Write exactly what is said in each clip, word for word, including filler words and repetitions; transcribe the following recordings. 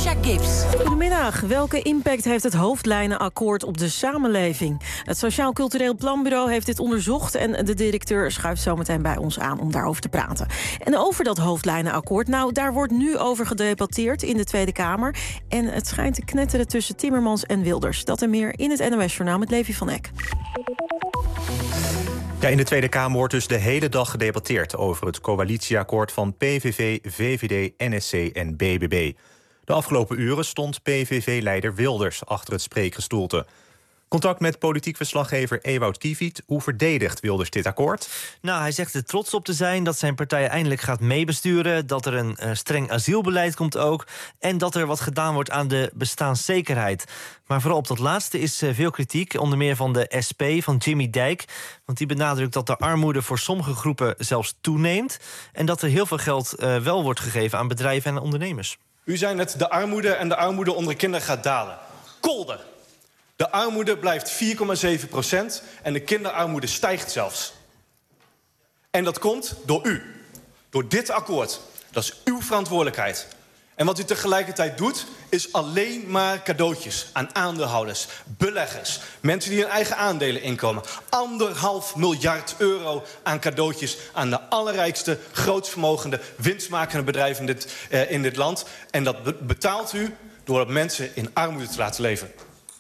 Alicia Gibbs. Goedemiddag. Welke impact heeft het hoofdlijnenakkoord op de samenleving? Het Sociaal Cultureel Planbureau heeft dit onderzocht en de directeur schuift zometeen bij ons aan om daarover te praten. En over dat hoofdlijnenakkoord, nou, daar wordt nu over gedebatteerd in de Tweede Kamer. En het schijnt te knetteren tussen Timmermans en Wilders. Dat en meer in het N O S-journaal met Levi van Eck. Ja, in de Tweede Kamer wordt dus de hele dag gedebatteerd over het coalitieakkoord van P V V, V V D, N S C en B B B. De afgelopen uren stond P V V-leider Wilders achter het spreekgestoelte. Contact met politiek verslaggever Ewout Kieviet. Hoe verdedigt Wilders dit akkoord? Nou, hij zegt er trots op te zijn dat zijn partij eindelijk gaat meebesturen, dat er een uh, streng asielbeleid komt ook en dat er wat gedaan wordt aan de bestaanszekerheid. Maar vooral op dat laatste is uh, veel kritiek, onder meer van de S P, van Jimmy Dijk. Want die benadrukt dat de armoede voor sommige groepen zelfs toeneemt en dat er heel veel geld uh, wel wordt gegeven aan bedrijven en ondernemers. U zei net, de armoede en de armoede onder kinderen gaat dalen. Kolder! De armoede blijft vier komma zeven procent en de kinderarmoede stijgt zelfs. En dat komt door u. Door dit akkoord. Dat is uw verantwoordelijkheid. En wat u tegelijkertijd doet, is alleen maar cadeautjes aan aandeelhouders, beleggers, mensen die hun eigen aandelen inkomen. Anderhalf miljard euro aan cadeautjes aan de allerrijkste, grootstvermogende, winstmakende bedrijven in dit, uh, in dit land. En dat be- betaalt u door mensen in armoede te laten leven.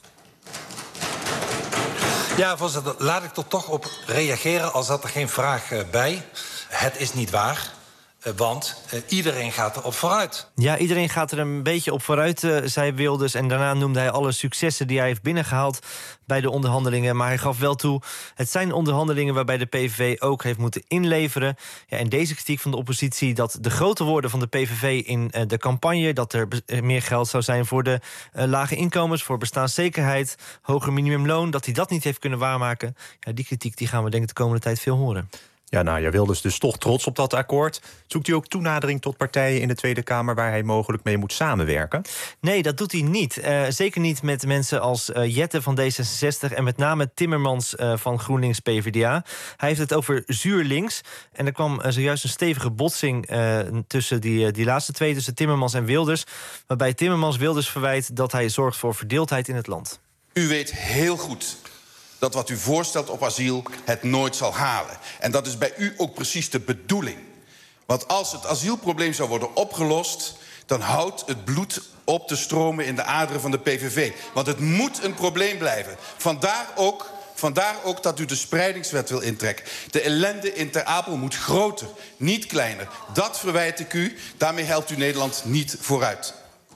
Ja, voorzitter, laat ik er toch op reageren, al zat er geen vraag uh, bij. Het is niet waar. Uh, want uh, iedereen gaat er op vooruit. Ja, iedereen gaat er een beetje op vooruit, uh, zei Wilders. En daarna noemde hij alle successen die hij heeft binnengehaald bij de onderhandelingen. Maar hij gaf wel toe, het zijn onderhandelingen waarbij de P V V ook heeft moeten inleveren. Ja, en deze kritiek van de oppositie, dat de grote woorden van de P V V in uh, de campagne, dat er be- meer geld zou zijn voor de uh, lage inkomens, voor bestaanszekerheid, hoger minimumloon, dat hij dat niet heeft kunnen waarmaken. Ja, die kritiek die gaan we denk ik de komende tijd veel horen. Ja, nou, jij Wilders dus toch trots op dat akkoord. Zoekt u ook toenadering tot partijen in de Tweede Kamer waar hij mogelijk mee moet samenwerken? Nee, dat doet hij niet. Uh, zeker niet met mensen als uh, Jette van D zesenzestig en met name Timmermans uh, van GroenLinks P V D A. Hij heeft het over zuur links. En er kwam uh, zojuist een stevige botsing uh, tussen die, uh, die laatste twee, tussen Timmermans en Wilders, waarbij Timmermans Wilders verwijt dat hij zorgt voor verdeeldheid in het land. U weet heel goed dat wat u voorstelt op asiel het nooit zal halen. En dat is bij u ook precies de bedoeling. Want als het asielprobleem zou worden opgelost, dan houdt het bloed op te stromen in de aderen van de P V V. Want het moet een probleem blijven. Vandaar ook, vandaar ook dat u de spreidingswet wil intrekken. De ellende in Ter Apel moet groter, niet kleiner. Dat verwijt ik u. Daarmee helpt u Nederland niet vooruit.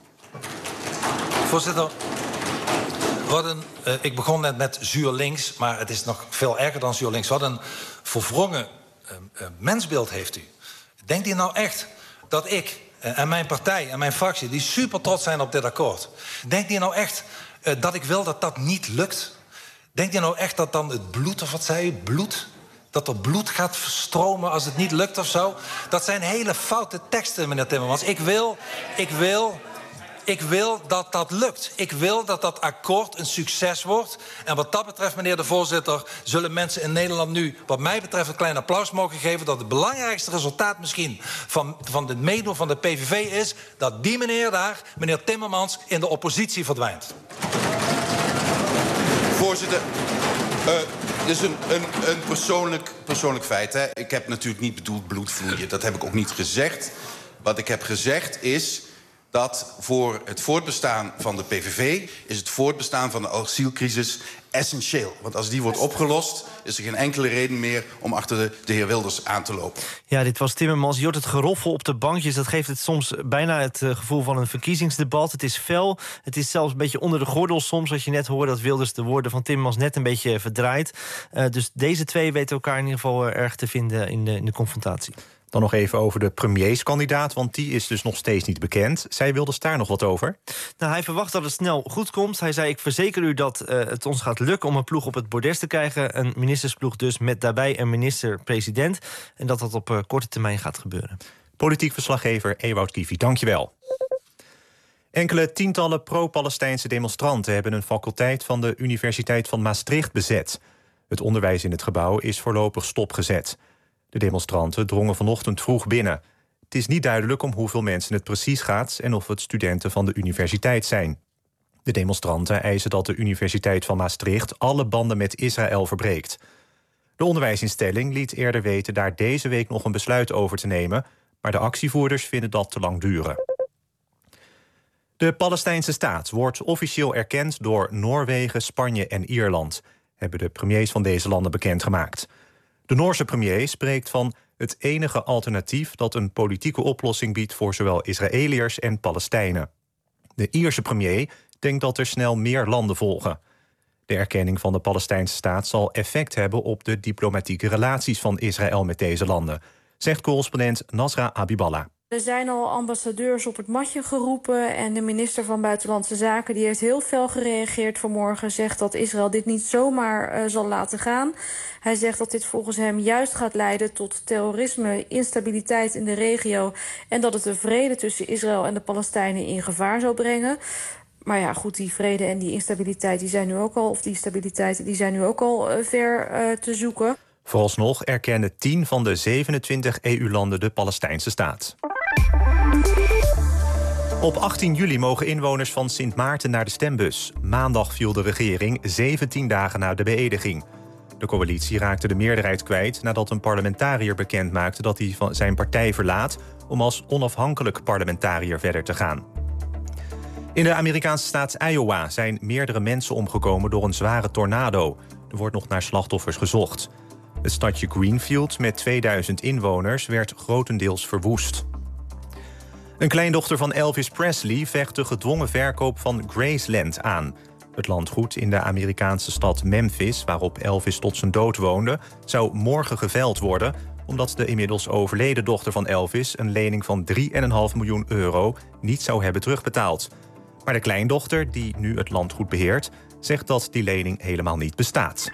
Voorzitter, wat een, uh, ik begon net met zuur links, maar het is nog veel erger dan zuur links. Wat een verwrongen uh, uh, mensbeeld heeft u. Denkt u nou echt dat ik uh, en mijn partij en mijn fractie, die super trots zijn op dit akkoord, denkt u nou echt uh, dat ik wil dat dat niet lukt? Denkt u nou echt dat dan het bloed, of wat zei u, bloed? Dat er bloed gaat stromen als het niet lukt of zo? Dat zijn hele foute teksten, meneer Timmermans. Ik wil, ik wil... Ik wil dat dat lukt. Ik wil dat dat akkoord een succes wordt. En wat dat betreft, meneer de voorzitter, zullen mensen in Nederland nu, wat mij betreft, een klein applaus mogen geven, dat het belangrijkste resultaat misschien van, van het meedoen van de P V V is dat die meneer daar, meneer Timmermans, in de oppositie verdwijnt. Voorzitter, uh, dit is een, een, een persoonlijk, persoonlijk feit. Hè. Ik heb natuurlijk niet bedoeld bloedvloeien. Dat heb ik ook niet gezegd. Wat ik heb gezegd is dat voor het voortbestaan van de P V V is het voortbestaan van de asielcrisis essentieel. Want als die wordt opgelost, is er geen enkele reden meer om achter de, de heer Wilders aan te lopen. Ja, dit was Timmermans. Je hoort het geroffel op de bankjes. Dat geeft het soms bijna het uh, gevoel van een verkiezingsdebat. Het is fel. Het is zelfs een beetje onder de gordel soms. Als je net hoort dat Wilders de woorden van Timmermans net een beetje verdraait. Uh, dus deze twee weten elkaar in ieder geval uh, erg te vinden in de, in de confrontatie. Dan nog even over de premierskandidaat, want die is dus nog steeds niet bekend. Zij Wilders daar nog wat over? Nou, hij verwacht dat het snel goed komt. Hij zei, ik verzeker u dat uh, het ons gaat lukken om een ploeg op het bordes te krijgen. Een ministersploeg dus, met daarbij een minister-president. En dat dat op uh, korte termijn gaat gebeuren. Politiek verslaggever Ewout Kieviet, dankjewel. Enkele tientallen pro-Palestijnse demonstranten hebben een faculteit van de Universiteit van Maastricht bezet. Het onderwijs in het gebouw is voorlopig stopgezet. De demonstranten drongen vanochtend vroeg binnen. is niet duidelijk om hoeveel mensen het precies gaat en of het studenten van de universiteit zijn. De demonstranten eisen dat de Universiteit van Maastricht alle banden met Israël verbreekt. De onderwijsinstelling liet eerder weten daar deze week nog een besluit over te nemen, maar de actievoerders vinden dat te lang duren. De Palestijnse staat wordt officieel erkend door Noorwegen, Spanje en Ierland, hebben de premiers van deze landen bekendgemaakt. De Noorse premier spreekt van het enige alternatief dat een politieke oplossing biedt voor zowel Israëliërs en Palestijnen. De Ierse premier denkt dat er snel meer landen volgen. De erkenning van de Palestijnse staat zal effect hebben op de diplomatieke relaties van Israël met deze landen, zegt correspondent Nasra Habiballah. Er zijn al ambassadeurs op het matje geroepen en de minister van Buitenlandse Zaken die heeft heel fel gereageerd vanmorgen, zegt dat Israël dit niet zomaar uh, zal laten gaan. Hij zegt dat dit volgens hem juist gaat leiden tot terrorisme, instabiliteit in de regio en dat het de vrede tussen Israël en de Palestijnen in gevaar zal brengen. Maar ja, goed, die vrede en die instabiliteit die zijn nu ook al, of die stabiliteit die zijn nu ook al uh, ver uh, te zoeken. Vooralsnog erkennen tien van de zevenentwintig E U-landen de Palestijnse staat. Op achttien juli mogen inwoners van Sint Maarten naar de stembus. Maandag viel de regering zeventien dagen na de beëdiging. De coalitie raakte de meerderheid kwijt nadat een parlementariër bekendmaakte dat hij van zijn partij verlaat om als onafhankelijk parlementariër verder te gaan. In de Amerikaanse staat Iowa zijn meerdere mensen omgekomen door een zware tornado. Er wordt nog naar slachtoffers gezocht. Het stadje Greenfield met tweeduizend inwoners werd grotendeels verwoest. Een kleindochter van Elvis Presley vecht de gedwongen verkoop van Graceland aan. Het landgoed in de Amerikaanse stad Memphis, waarop Elvis tot zijn dood woonde, zou morgen geveild worden, omdat de inmiddels overleden dochter van Elvis een lening van drie komma vijf miljoen euro niet zou hebben terugbetaald. Maar de kleindochter, die nu het landgoed beheert, zegt dat die lening helemaal niet bestaat.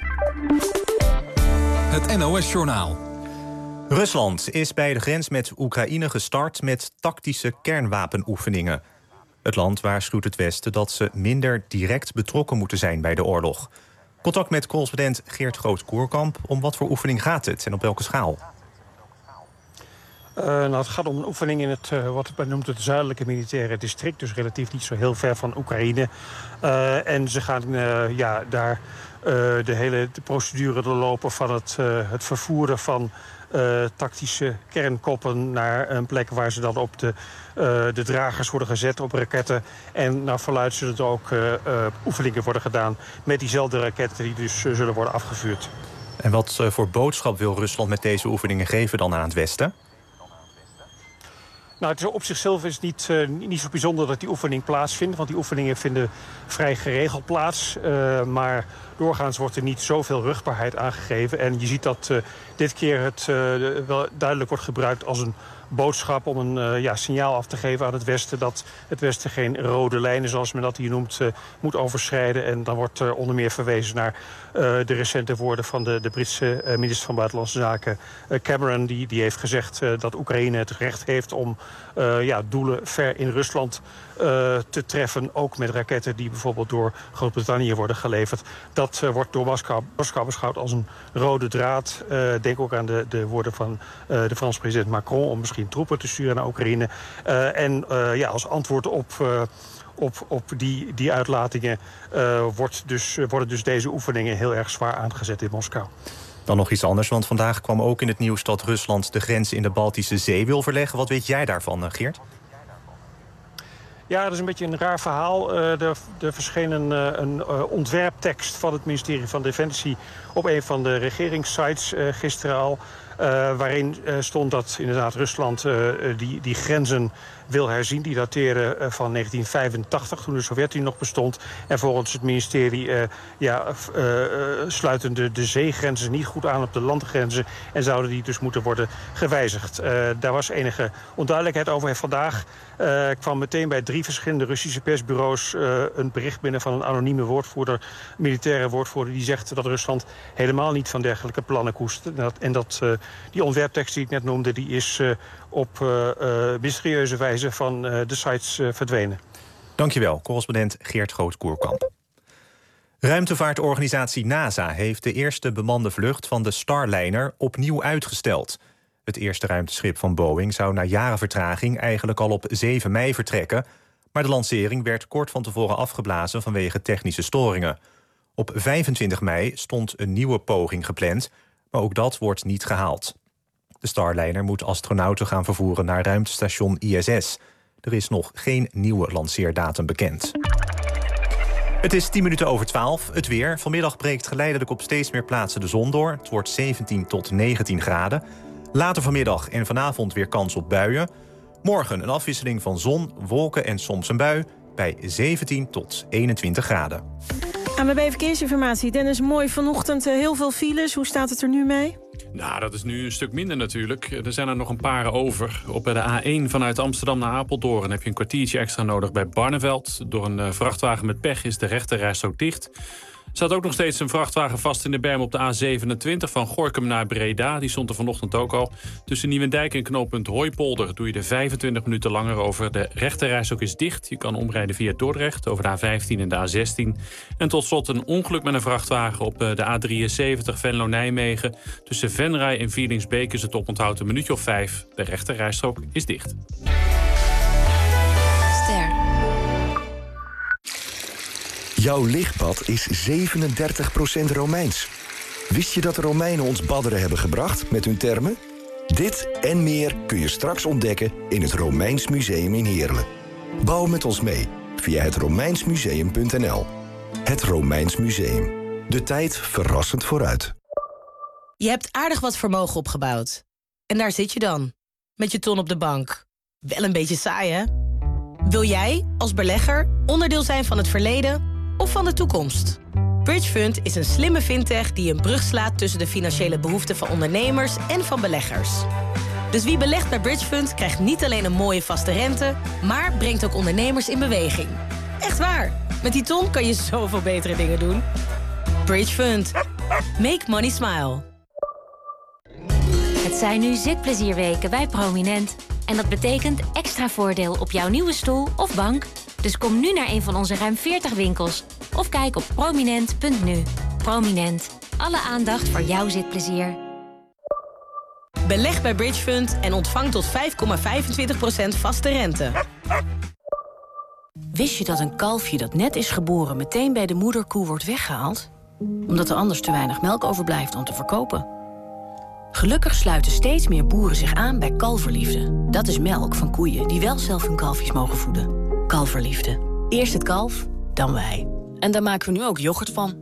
Het N O S-journaal. Rusland is bij de grens met Oekraïne gestart met tactische kernwapenoefeningen. Het land waarschuwt het Westen dat ze minder direct betrokken moeten zijn bij de oorlog. Contact met correspondent Geert Groot-Koerkamp. Om wat voor oefening gaat het en op welke schaal? Uh, nou, het gaat om een oefening in het, uh, wat men noemt het zuidelijke militaire district. Dus relatief niet zo heel ver van Oekraïne. Uh, en ze gaan uh, ja, daar uh, de hele de procedure doorlopen van het, uh, het vervoeren van uh, tactische kernkoppen naar een plek waar ze dan op de, uh, de dragers worden gezet op raketten. En naar verluidt zullen er ook uh, uh, oefeningen worden gedaan met diezelfde raketten die dus uh, zullen worden afgevuurd. En wat uh, voor boodschap wil Rusland met deze oefeningen geven dan aan het Westen? Nou, het is op zichzelf is het niet, uh, niet zo bijzonder dat die oefening plaatsvindt. Want die oefeningen vinden vrij geregeld plaats. Uh, maar doorgaans wordt er niet zoveel rugbaarheid aangegeven. En je ziet dat uh, dit keer het uh, wel duidelijk wordt gebruikt als een boodschap om een uh, ja, signaal af te geven aan het Westen dat het Westen geen rode lijnen, zoals men dat hier noemt, uh, moet overschrijden. En dan wordt uh, onder meer verwezen naar uh, de recente woorden van de, de Britse uh, minister van Buitenlandse Zaken uh, Cameron. Die, die heeft gezegd uh, dat Oekraïne het recht heeft om uh, ja, doelen ver in Rusland uh, te treffen. Ook met raketten die bijvoorbeeld door Groot-Brittannië worden geleverd. Dat uh, wordt door Moskou, Moskou beschouwd als een rode draad. Uh, denk ook aan de, de woorden van uh, de Franse president Macron om misschien troepen te sturen naar Oekraïne. Uh, en uh, ja, als antwoord op, uh, op, op die, die uitlatingen uh, wordt dus, worden dus deze oefeningen heel erg zwaar aangezet in Moskou. Dan nog iets anders, want vandaag kwam ook in het nieuws dat Rusland de grens in de Baltische Zee wil verleggen. Wat weet jij daarvan, Geert? Ja, dat is een beetje een raar verhaal. Uh, er, er verscheen een, een uh, ontwerptekst van het ministerie van Defensie op een van de regeringssites uh, gisteren al. Uh, waarin uh, stond dat inderdaad Rusland uh, die, die grenzen wil herzien. Die dateren uh, van negentien vijfentachtig, toen de Sovjet-Unie nog bestond. En volgens het ministerie uh, ja, uh, uh, sluiten de, de zeegrenzen niet goed aan op de landgrenzen. En zouden die dus moeten worden gewijzigd. Uh, daar was enige onduidelijkheid over. En vandaag uh, kwam meteen bij drie verschillende Russische persbureaus uh, een bericht binnen van een anonieme woordvoerder, militaire woordvoerder, die zegt dat Rusland helemaal niet van dergelijke plannen koest. En dat, en dat uh, die ontwerptekst die ik net noemde, die is uh, op uh, uh, mysterieuze wijze van uh, de sites uh, verdwenen. Dankjewel, correspondent Geert Groot-Koerkamp. Ruimtevaartorganisatie NASA heeft de eerste bemande vlucht van de Starliner opnieuw uitgesteld. Het eerste ruimteschip van Boeing zou na jaren vertraging eigenlijk al op zeven mei vertrekken, maar de lancering werd kort van tevoren afgeblazen vanwege technische storingen. Op vijfentwintig mei stond een nieuwe poging gepland, maar ook dat wordt niet gehaald. De Starliner moet astronauten gaan vervoeren naar ruimtestation I S S. Er is nog geen nieuwe lanceerdatum bekend. Het is tien minuten over twaalf. Het weer. Vanmiddag breekt geleidelijk op steeds meer plaatsen de zon door. Het wordt zeventien tot negentien graden. Later vanmiddag en vanavond weer kans op buien. Morgen een afwisseling van zon, wolken en soms een bui bij zeventien tot eenentwintig graden. A M B Verkeersinformatie. Dennis, mooi vanochtend heel veel files. Hoe staat het er nu mee? Nou, dat is nu een stuk minder natuurlijk. Er zijn er nog een paar over. Op de A één vanuit Amsterdam naar Apeldoorn heb je een kwartiertje extra nodig bij Barneveld. Door een vrachtwagen met pech is de rechterrijstrook dicht. Er staat ook nog steeds een vrachtwagen vast in de berm op de A zevenentwintig... van Gorinchem naar Breda. Die stond er vanochtend ook al. Tussen Nieuwendijk en knooppunt Hooipolder doe je er vijfentwintig minuten langer over. De rechterrijstrook is dicht. Je kan omrijden via Dordrecht over de A vijftien en de A zestien. En tot slot een ongeluk met een vrachtwagen op de A drieënzeventig Venlo-Nijmegen. Tussen Venray en Vierlingsbeek is het oponthoud een minuutje of vijf. De rechterrijstrook is dicht. Ster. Jouw lichtbad is zevenendertig procent Romeins. Wist je dat de Romeinen ons badderen hebben gebracht met hun termen? Dit en meer kun je straks ontdekken in het Romeins Museum in Heerlen. Bouw met ons mee via het romeinsmuseum punt n l. Het Romeins Museum. De tijd verrassend vooruit. Je hebt aardig wat vermogen opgebouwd. En daar zit je dan, met je ton op de bank. Wel een beetje saai, hè? Wil jij, als belegger, onderdeel zijn van het verleden of van de toekomst? Bridgefund is een slimme fintech die een brug slaat tussen de financiële behoeften van ondernemers en van beleggers. Dus wie belegt bij Bridgefund krijgt niet alleen een mooie vaste rente, maar brengt ook ondernemers in beweging. Echt waar, met die ton kan je zoveel betere dingen doen. Bridgefund. Make money smile. Het zijn nu zitplezierweken bij Prominent. En dat betekent extra voordeel op jouw nieuwe stoel of bank. Dus kom nu naar een van onze ruim veertig winkels. Of kijk op prominent punt n u. Prominent. Alle aandacht voor jouw zitplezier. Beleg bij Bridgefund en ontvang tot vijf komma vijfentwintig procent vaste rente. Wist je dat een kalfje dat net is geboren meteen bij de moederkoe wordt weggehaald? Omdat er anders te weinig melk overblijft om te verkopen. Gelukkig sluiten steeds meer boeren zich aan bij Kalverliefde. Dat is melk van koeien die wel zelf hun kalfjes mogen voeden. Kalverliefde. Eerst het kalf, dan wij. En daar maken we nu ook yoghurt van.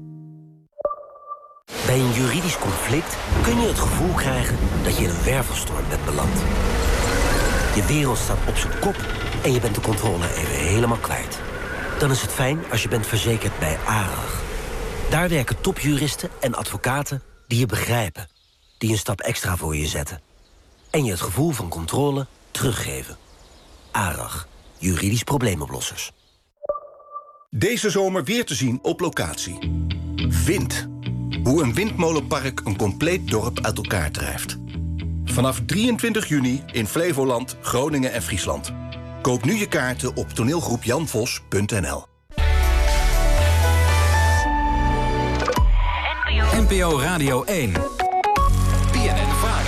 Bij een juridisch conflict kun je het gevoel krijgen dat je in een wervelstorm bent beland. Je wereld staat op zijn kop en je bent de controle even helemaal kwijt. Dan is het fijn als je bent verzekerd bij ARAG. Daar werken topjuristen en advocaten die je begrijpen. Die een stap extra voor je zetten. En je het gevoel van controle teruggeven. ARAG. Juridisch probleemoplossers. Deze zomer weer te zien op locatie. Wind. Hoe een windmolenpark een compleet dorp uit elkaar drijft. Vanaf drieëntwintig juni in Flevoland, Groningen en Friesland. Koop nu je kaarten op toneelgroep jan vos punt n l. N P O Radio één. B N N Vara.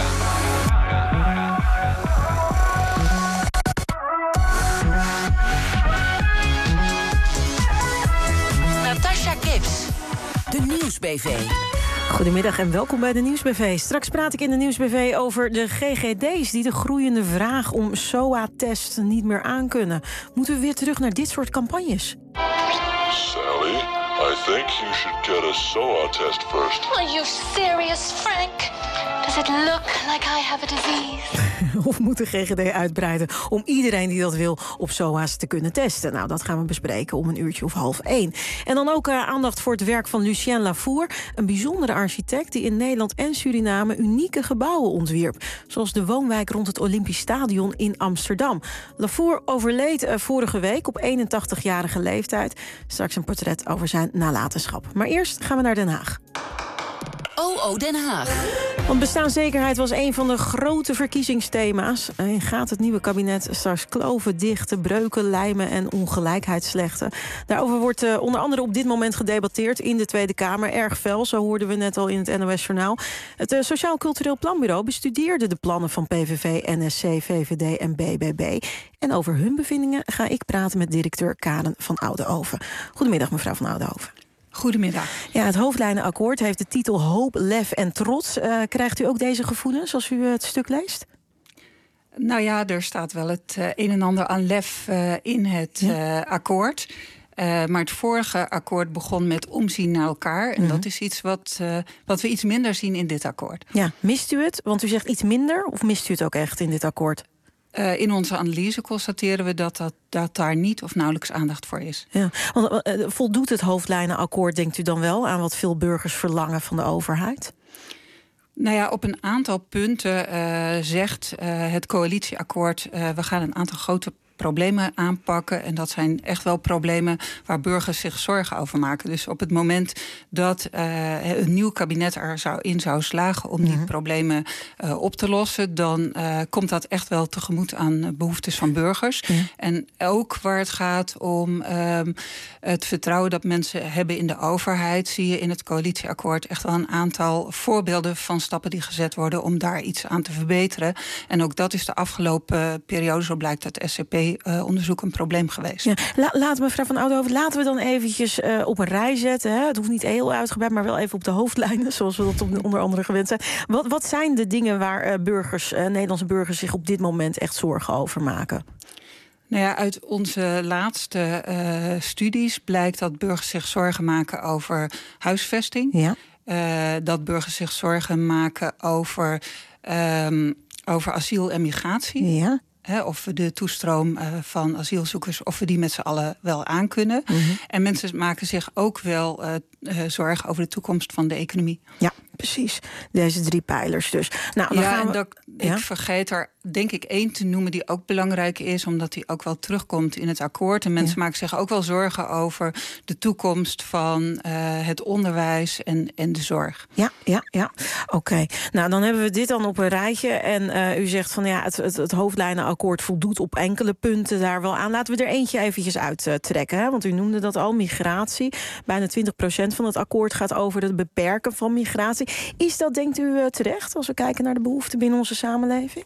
Natasha Gibbs. De Nieuwsbv. Goedemiddag en welkom bij de Nieuwsbv. Straks praat ik in de Nieuwsbv over de G G D's... die de groeiende vraag om S O A-test niet meer aankunnen. Moeten we weer terug naar dit soort campagnes? Sally, I think you should get a S O A-test first. Are you serious, Frank? Does it look like I have a disease? Of moet de G G D uitbreiden om iedereen die dat wil op S O A's te kunnen testen? Nou, dat gaan we bespreken om een uurtje of half één. En dan ook uh, aandacht voor het werk van Lucien Lavour, een bijzondere architect die in Nederland en Suriname unieke gebouwen ontwierp. Zoals de woonwijk rond het Olympisch Stadion in Amsterdam. Lavour overleed uh, vorige week op eenentachtigjarige leeftijd. Straks een portret over zijn nalatenschap. Maar eerst gaan we naar Den Haag. O O Den Haag. Want bestaanszekerheid was een van de grote verkiezingsthema's. En gaat het nieuwe kabinet straks kloven dichten, breuken, lijmen en ongelijkheid slechten? Daarover wordt uh, onder andere op dit moment gedebatteerd in de Tweede Kamer. Erg fel, zo hoorden we net al in het N O S-journaal. Het uh, Sociaal Cultureel Planbureau bestudeerde de plannen van P V V, N S C, V V D en B B B. En over hun bevindingen ga ik praten met directeur Karen van Oudehoven. Goedemiddag, mevrouw van Oudehoven. Goedemiddag. Ja, het hoofdlijnenakkoord heeft de titel Hoop, Lef en Trots. Uh, krijgt u ook deze gevoelens als u het stuk leest? Nou ja, er staat wel het uh, een en ander aan lef uh, in het uh, akkoord. Uh, maar het vorige akkoord begon met omzien naar elkaar. En mm-hmm. dat is iets wat, uh, wat we iets minder zien in dit akkoord. Ja, mist u het? Want u zegt iets minder, of mist u het ook echt in dit akkoord? Uh, in onze analyse constateren we dat, dat, dat daar niet of nauwelijks aandacht voor is. Ja, want, uh, voldoet het hoofdlijnenakkoord, denkt u dan wel, aan wat veel burgers verlangen van de overheid? Nou ja, op een aantal punten uh, zegt uh, het coalitieakkoord, Uh, we gaan een aantal grote problemen aanpakken. En dat zijn echt wel problemen waar burgers zich zorgen over maken. Dus op het moment dat uh, een nieuw kabinet er zou in zou slagen om die mm-hmm. problemen uh, op te lossen, dan uh, komt dat echt wel tegemoet aan behoeftes van burgers. Mm-hmm. En ook waar het gaat om um, het vertrouwen dat mensen hebben in de overheid, zie je in het coalitieakkoord echt wel een aantal voorbeelden van stappen die gezet worden om daar iets aan te verbeteren. En ook dat is de afgelopen periode, zo blijkt uit S C P Uh, onderzoek een probleem geweest. Ja, la, laten mevrouw van Oudehoven, laten we dan eventjes uh, op een rij zetten. Hè? Het hoeft niet heel uitgebreid, maar wel even op de hoofdlijnen, zoals we dat onder andere gewend zijn. Wat, wat zijn de dingen waar uh, burgers, uh, Nederlandse burgers zich op dit moment echt zorgen over maken? Nou ja, uit onze laatste uh, studies blijkt dat burgers zich zorgen maken over huisvesting. Ja. Uh, dat burgers zich zorgen maken over, um, over asiel en migratie. Ja. He, of we de toestroom uh, van asielzoekers, of we die met z'n allen wel aankunnen. Mm-hmm. En mensen maken zich ook wel uh, uh, zorgen over de toekomst van de economie. Ja, precies. Deze drie pijlers dus. Nou, dan ja, gaan we... en dat, ja? ik vergeet er denk ik één te noemen die ook belangrijk is, omdat die ook wel terugkomt in het akkoord. En mensen ja. maken zich ook wel zorgen over de toekomst van uh, het onderwijs en, en de zorg. Ja, ja, ja. Oké. Okay. Nou, dan hebben we dit dan op een rijtje. En uh, u zegt van ja, het, het, het hoofdlijnenakkoord voldoet op enkele punten daar wel aan. Laten we er eentje eventjes uittrekken. Hè? Want u noemde dat al, migratie. Bijna twintig procent van het akkoord gaat over het beperken van migratie. Is dat, denkt u, terecht als we kijken naar de behoeften binnen onze samenleving?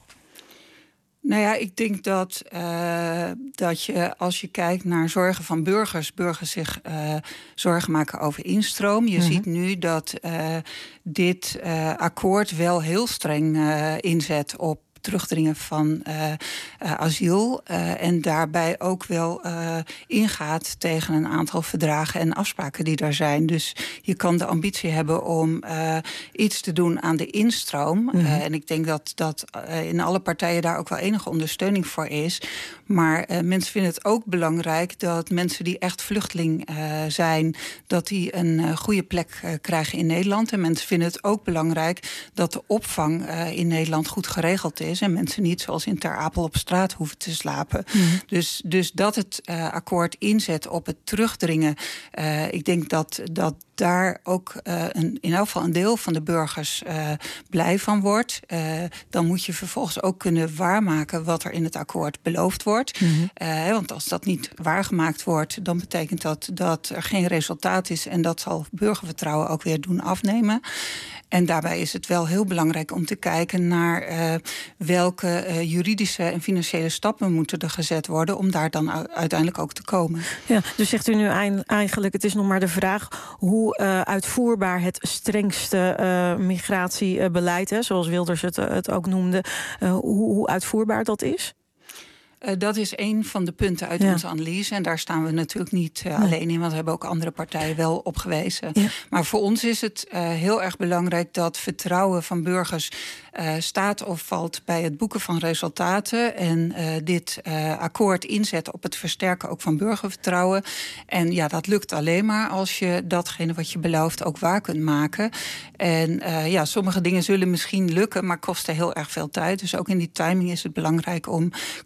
Nou ja, ik denk dat, uh, dat je als je kijkt naar zorgen van burgers, burgers zich uh, zorgen maken over instroom. Je mm-hmm. ziet nu dat uh, dit uh, akkoord wel heel streng uh, inzet op terugdringen van uh, uh, asiel. Uh, en daarbij ook wel uh, ingaat tegen een aantal verdragen en afspraken die daar zijn. Dus je kan de ambitie hebben om uh, iets te doen aan de instroom. Mm-hmm. Uh, en ik denk dat, dat uh, in alle partijen daar ook wel enige ondersteuning voor is. Maar uh, mensen vinden het ook belangrijk dat mensen die echt vluchteling uh, zijn, dat die een uh, goede plek uh, krijgen in Nederland. En mensen vinden het ook belangrijk dat de opvang uh, in Nederland goed geregeld is. En mensen niet zoals in Ter Apel op straat hoeven te slapen. Mm-hmm. Dus, dus dat het uh, akkoord inzet op het terugdringen. Uh, ik denk dat, dat daar ook uh, een, in elk geval een deel van de burgers uh, blij van wordt. Uh, dan moet je vervolgens ook kunnen waarmaken wat er in het akkoord beloofd wordt. Mm-hmm. Uh, want als dat niet waargemaakt wordt, dan betekent dat dat er geen resultaat is. En dat zal burgervertrouwen ook weer doen afnemen. En daarbij is het wel heel belangrijk om te kijken naar uh, welke uh, juridische en financiële stappen moeten er gezet worden om daar dan u- uiteindelijk ook te komen. Ja, dus zegt u nu eigenlijk, het is nog maar de vraag hoe uh, uitvoerbaar het strengste uh, migratiebeleid, hè, zoals Wilders het, het ook noemde, uh, hoe, hoe uitvoerbaar dat is? Uh, dat is een van de punten uit ja. onze analyse. En daar staan we natuurlijk niet uh, nee. alleen in, want we hebben ook andere partijen wel op gewezen. Ja. Maar voor ons is het uh, heel erg belangrijk dat vertrouwen van burgers uh, staat of valt bij het boeken van resultaten. En uh, dit uh, akkoord inzet op het versterken ook van burgervertrouwen. En ja, dat lukt alleen maar als je datgene wat je belooft ook waar kunt maken. En uh, ja, sommige dingen zullen misschien lukken, maar kosten heel erg veel tijd. Dus ook in die timing is het belangrijk om concreet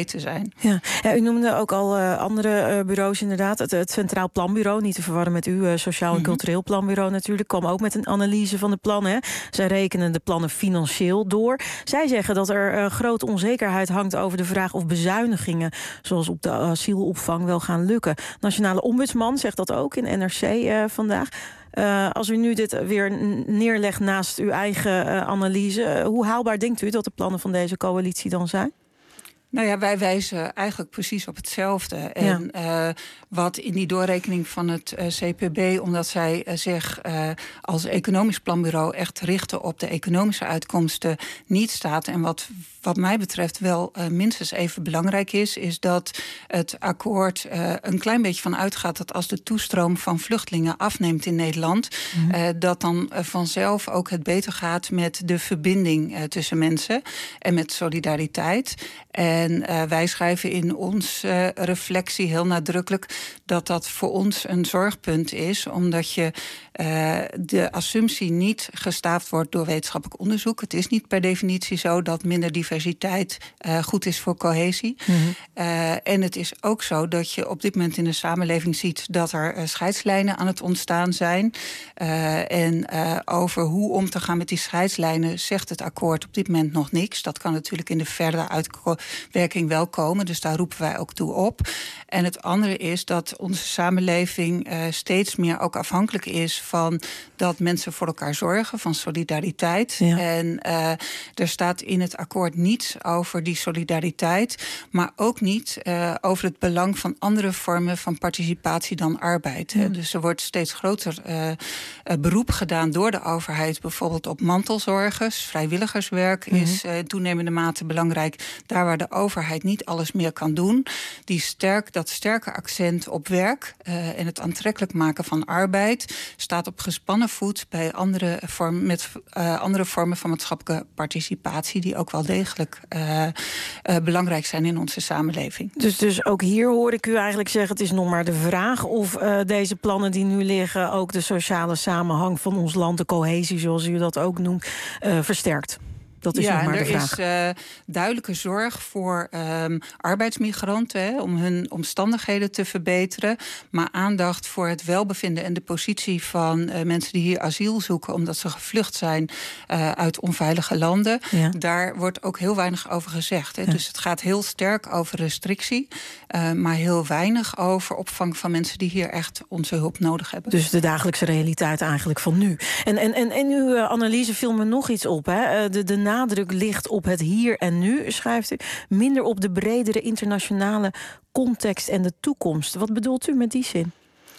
vergeten zijn. Ja. Ja, u noemde ook al uh, andere uh, bureaus inderdaad. Het, het Centraal Planbureau, niet te verwarren met uw uh, Sociaal en Cultureel Planbureau natuurlijk, kwam ook met een analyse van de plannen. Zij rekenen de plannen financieel door. Zij zeggen dat er uh, grote onzekerheid hangt over de vraag of bezuinigingen, zoals op de asielopvang, wel gaan lukken. Nationale Ombudsman zegt dat ook in N R C uh, vandaag. Uh, als u nu dit weer neerlegt naast uw eigen uh, analyse, uh, hoe haalbaar denkt u dat de plannen van deze coalitie dan zijn? Nou ja, wij wijzen eigenlijk precies op hetzelfde. En ja. uh, wat in die doorrekening van het uh, C P B, omdat zij uh, zich uh, als economisch planbureau echt richten op de economische uitkomsten, niet staat. En wat, wat mij betreft wel uh, minstens even belangrijk is, is dat het akkoord uh, een klein beetje van uitgaat dat als de toestroom van vluchtelingen afneemt in Nederland, mm-hmm. uh, dat dan uh, vanzelf ook het beter gaat met de verbinding uh, tussen mensen en met solidariteit. En uh, wij schrijven in onze uh, reflectie heel nadrukkelijk dat dat voor ons een zorgpunt is, omdat je uh, de assumptie niet gestaafd wordt door wetenschappelijk onderzoek. Het is niet per definitie zo dat minder diversiteit uh, goed is voor cohesie. Mm-hmm. Uh, en het is ook zo dat je op dit moment in de samenleving ziet dat er uh, scheidslijnen aan het ontstaan zijn. Uh, en uh, over hoe om te gaan met die scheidslijnen zegt het akkoord op dit moment nog niks. Dat kan natuurlijk in de verdere uitwerking wel komen, dus daar roepen wij ook toe op. En het andere is dat onze samenleving uh, steeds meer ook afhankelijk is van dat mensen voor elkaar zorgen, van solidariteit. Ja. En uh, er staat in het akkoord niets over die solidariteit, maar ook niet uh, over het belang van andere vormen van participatie dan arbeid. Ja. Dus er wordt steeds groter uh, uh, beroep gedaan door de overheid, bijvoorbeeld op mantelzorgers. Vrijwilligerswerk mm-hmm. is uh, in toenemende mate belangrijk. Daar waar de overheid niet alles meer kan doen. Die sterk, dat sterke accent op werk uh, en het aantrekkelijk maken van arbeid staat op gespannen voet bij andere vormen, met uh, andere vormen van maatschappelijke participatie die ook wel degelijk uh, uh, belangrijk zijn in onze samenleving. Dus, dus ook hier hoor ik u eigenlijk zeggen, het is nog maar de vraag of uh, deze plannen die nu liggen ook de sociale samenhang van ons land, de cohesie zoals u dat ook noemt, uh, versterkt. Dat is ja, nog maar en de er vraag. is uh, duidelijke zorg voor um, arbeidsmigranten, hè, om hun omstandigheden te verbeteren. Maar aandacht voor het welbevinden en de positie van uh, mensen die hier asiel zoeken, omdat ze gevlucht zijn uh, uit onveilige landen. Ja. Daar wordt ook heel weinig over gezegd. Hè. Ja. Dus het gaat heel sterk over restrictie, uh, maar heel weinig over opvang van mensen die hier echt onze hulp nodig hebben. Dus de dagelijkse realiteit eigenlijk van nu. En, en, en in uw analyse viel me nog iets op, hè? De, de nadruk ligt op het hier en nu, schrijft u. Minder op de bredere internationale context en de toekomst. Wat bedoelt u met die zin?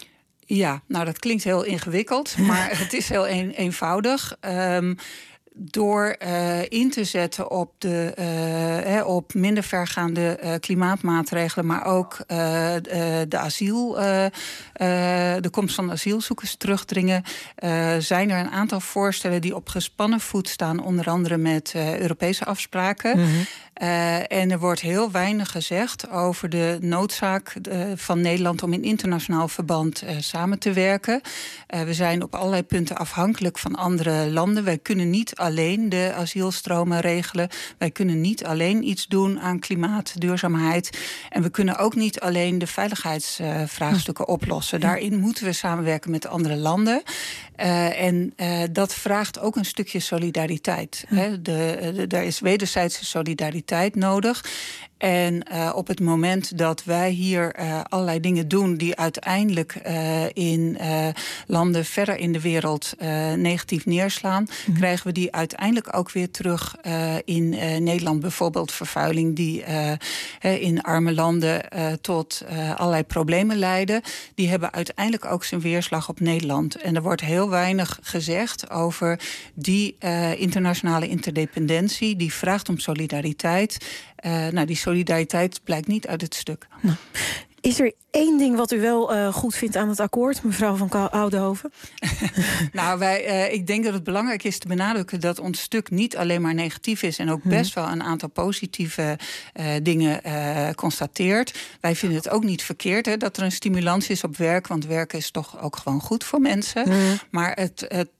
Ja, nou dat klinkt heel ingewikkeld, maar het is heel een, eenvoudig. Um, Door uh, in te zetten op, de, uh, he, op minder vergaande uh, klimaatmaatregelen, maar ook uh, de, de asiel, uh, uh, de komst van asielzoekers terugdringen, uh, zijn er een aantal voorstellen die op gespannen voet staan, onder andere met uh, Europese afspraken. Mm-hmm. Uh, en er wordt heel weinig gezegd over de noodzaak uh, van Nederland om in internationaal verband uh, samen te werken. Uh, we zijn op allerlei punten afhankelijk van andere landen. Wij kunnen niet alleen de asielstromen regelen. Wij kunnen niet alleen iets doen aan klimaat, duurzaamheid. En we kunnen ook niet alleen de veiligheidsvraagstukken uh, oplossen. Daarin moeten we samenwerken met andere landen. Uh, en uh, dat vraagt ook een stukje solidariteit. Ja. Hè. De, de, er is wederzijdse solidariteit nodig. En uh, op het moment dat wij hier uh, allerlei dingen doen die uiteindelijk uh, in uh, landen verder in de wereld uh, negatief neerslaan, mm-hmm. krijgen we die uiteindelijk ook weer terug uh, in uh, Nederland. Bijvoorbeeld vervuiling die uh, in arme landen uh, tot uh, allerlei problemen leiden. Die hebben uiteindelijk ook zijn weerslag op Nederland. En er wordt heel weinig gezegd over die uh, internationale interdependentie. Die vraagt om solidariteit. Uh, nou, die solidariteit blijkt niet uit het stuk. Nou, is er één ding wat u wel uh, goed vindt aan het akkoord, mevrouw van Oudhoven? Nou, wij, uh, ik denk dat het belangrijk is te benadrukken dat ons stuk niet alleen maar negatief is en ook hmm. best wel een aantal positieve uh, dingen uh, constateert. Wij vinden het ook niet verkeerd hè, dat er een stimulans is op werk, want werk is toch ook gewoon goed voor mensen. Hmm. Maar het, het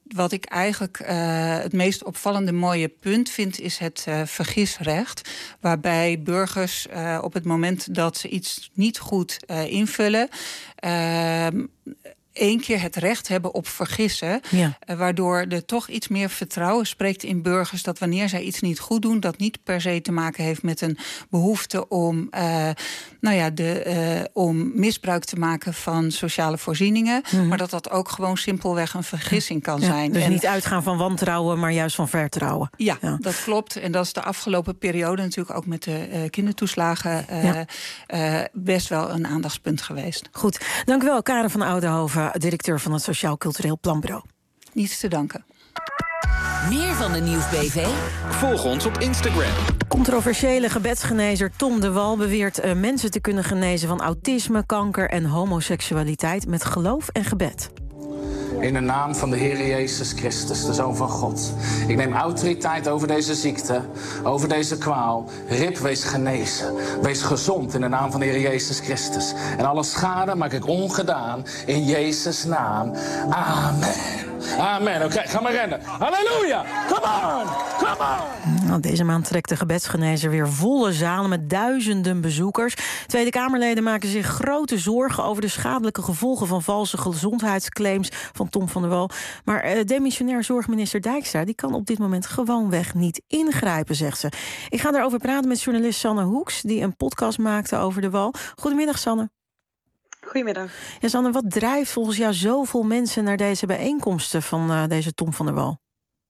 wat ik eigenlijk uh, het meest opvallende mooie punt vind, is het uh, vergisrecht. Waarbij burgers uh, op het moment dat ze iets niet goed uh, invullen, Uh, één keer het recht hebben op vergissen. Ja. Uh, waardoor er toch iets meer vertrouwen spreekt in burgers dat wanneer zij iets niet goed doen, dat niet per se te maken heeft met een behoefte om, uh, nou ja, de, uh, om misbruik te maken van sociale voorzieningen. Mm-hmm. Maar dat dat ook gewoon simpelweg een vergissing kan ja, zijn. Dus en, niet uitgaan van wantrouwen, maar juist van vertrouwen. Ja, ja, dat klopt. En dat is de afgelopen periode natuurlijk ook met de uh, kindertoeslagen uh, ja. uh, best wel een aandachtspunt geweest. Goed, dank u wel, Karen van Oudenhoven, directeur van het Sociaal Cultureel Planbureau. Niets te danken. Meer van de Nieuws B V? Volg ons op Instagram. Controversiële gebedsgenezer Tom de Wal beweert uh, mensen te kunnen genezen van autisme, kanker en homoseksualiteit met geloof en gebed. In de naam van de Heer Jezus Christus, de Zoon van God. Ik neem autoriteit over deze ziekte, over deze kwaal. Rib, wees genezen. Wees gezond in de naam van de Heer Jezus Christus. En alle schade maak ik ongedaan in Jezus' naam. Amen. Amen. Oké, okay, ga maar rennen. Halleluja. Come on. Come on. Nou, deze maand trekt de gebedsgenezer weer volle zalen met duizenden bezoekers. Tweede Kamerleden maken zich grote zorgen over de schadelijke gevolgen van valse gezondheidsclaims van Tom van der Wal. Maar uh, demissionair zorgminister Dijkstra die kan op dit moment gewoonweg niet ingrijpen, zegt ze. Ik ga daarover praten met journalist Sanne Hoeks, die een podcast maakte over de Wal. Goedemiddag, Sanne. Goedemiddag. Ja, Sanne, wat drijft volgens jou zoveel mensen naar deze bijeenkomsten van uh, deze Tom van der Wal?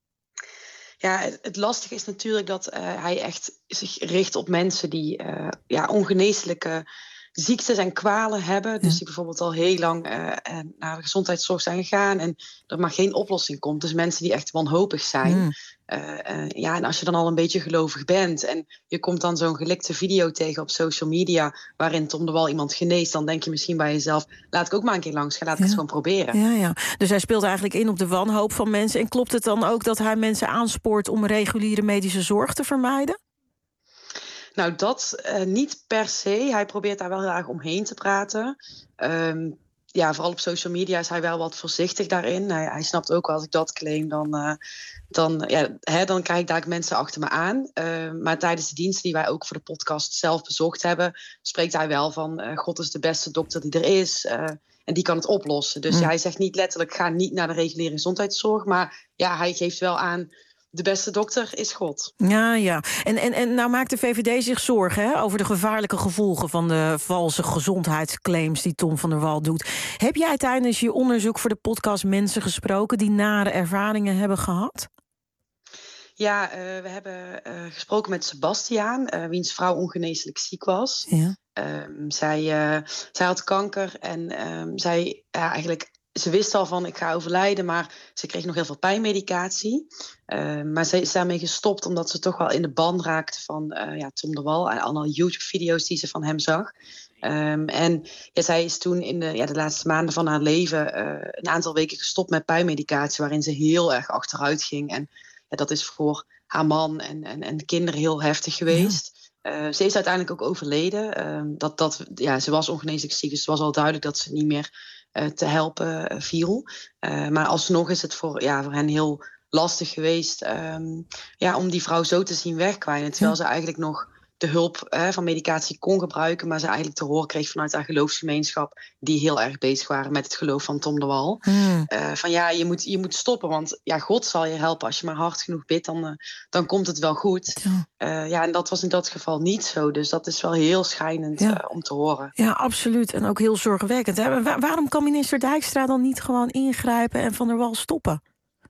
Ja, het, het lastige is natuurlijk dat uh, hij echt zich richt op mensen die uh, ja, ongeneeslijke ziektes en kwalen hebben. Dus die bijvoorbeeld al heel lang uh, naar de gezondheidszorg zijn gegaan en er maar geen oplossing komt. Dus mensen die echt wanhopig zijn. Mm. Uh, uh, ja, en als je dan al een beetje gelovig bent en je komt dan zo'n gelikte video tegen op social media waarin Tom de Wal iemand geneest, dan denk je misschien bij jezelf, laat ik ook maar een keer langs gaan, laat ik ja. het gewoon proberen. Ja, ja. Dus hij speelt eigenlijk in op de wanhoop van mensen. En klopt het dan ook dat hij mensen aanspoort om reguliere medische zorg te vermijden? Nou, dat uh, niet per se. Hij probeert daar wel heel erg omheen te praten. Um, ja, vooral op social media is hij wel wat voorzichtig daarin. Hij, hij snapt ook wel, als ik dat claim, dan, uh, dan, ja, hè, dan krijg ik daar mensen achter me aan. Uh, maar tijdens de diensten die wij ook voor de podcast zelf bezocht hebben, spreekt hij wel van uh, God is de beste dokter die er is. Uh, en die kan het oplossen. Dus mm. ja, hij zegt niet letterlijk, ga niet naar de reguliere gezondheidszorg. Maar ja, hij geeft wel aan, de beste dokter is God. Ja, ja. En, en, en nou maakt de V V D zich zorgen hè, over de gevaarlijke gevolgen van de valse gezondheidsclaims die Tom van der Wal doet. Heb jij tijdens je onderzoek voor de podcast mensen gesproken die nare ervaringen hebben gehad? Ja, uh, we hebben uh, gesproken met Sebastiaan, uh, wiens vrouw ongeneeslijk ziek was. Ja. Um, zij, uh, zij had kanker en um, zij ja, eigenlijk... Ze wist al van, ik ga overlijden, maar ze kreeg nog heel veel pijnmedicatie. Uh, maar ze is daarmee gestopt omdat ze toch wel in de ban raakte van uh, ja, Tom de Wal. En alle YouTube-video's die ze van hem zag. Um, en ja, zij is toen in de, ja, de laatste maanden van haar leven uh, een aantal weken gestopt met pijnmedicatie, waarin ze heel erg achteruit ging. En ja, dat is voor haar man en, en, en de kinderen heel heftig geweest. Ja. Uh, ze is uiteindelijk ook overleden. Uh, dat, dat, ja, ze was ongeneeslijk ziek, dus het was al duidelijk dat ze niet meer uh, te helpen uh, viel. Uh, maar alsnog is het voor, ja, voor hen heel lastig geweest um, ja, om die vrouw zo te zien wegkwijnen. Terwijl ja. ze eigenlijk nog de hulp uh, van medicatie kon gebruiken, maar ze eigenlijk te horen kreeg vanuit haar geloofsgemeenschap, die heel erg bezig waren met het geloof van Tom de Wal. Mm. Uh, van ja, je moet, je moet stoppen, want ja, God zal je helpen. Als je maar hard genoeg bidt, dan, uh, dan komt het wel goed. Ja. Uh, ja, en dat was in dat geval niet zo. Dus dat is wel heel schijnend ja. uh, om te horen. Ja, absoluut. En ook heel zorgwekkend. Hè? Wa- waarom kan minister Dijkstra dan niet gewoon ingrijpen en Van der Wal stoppen?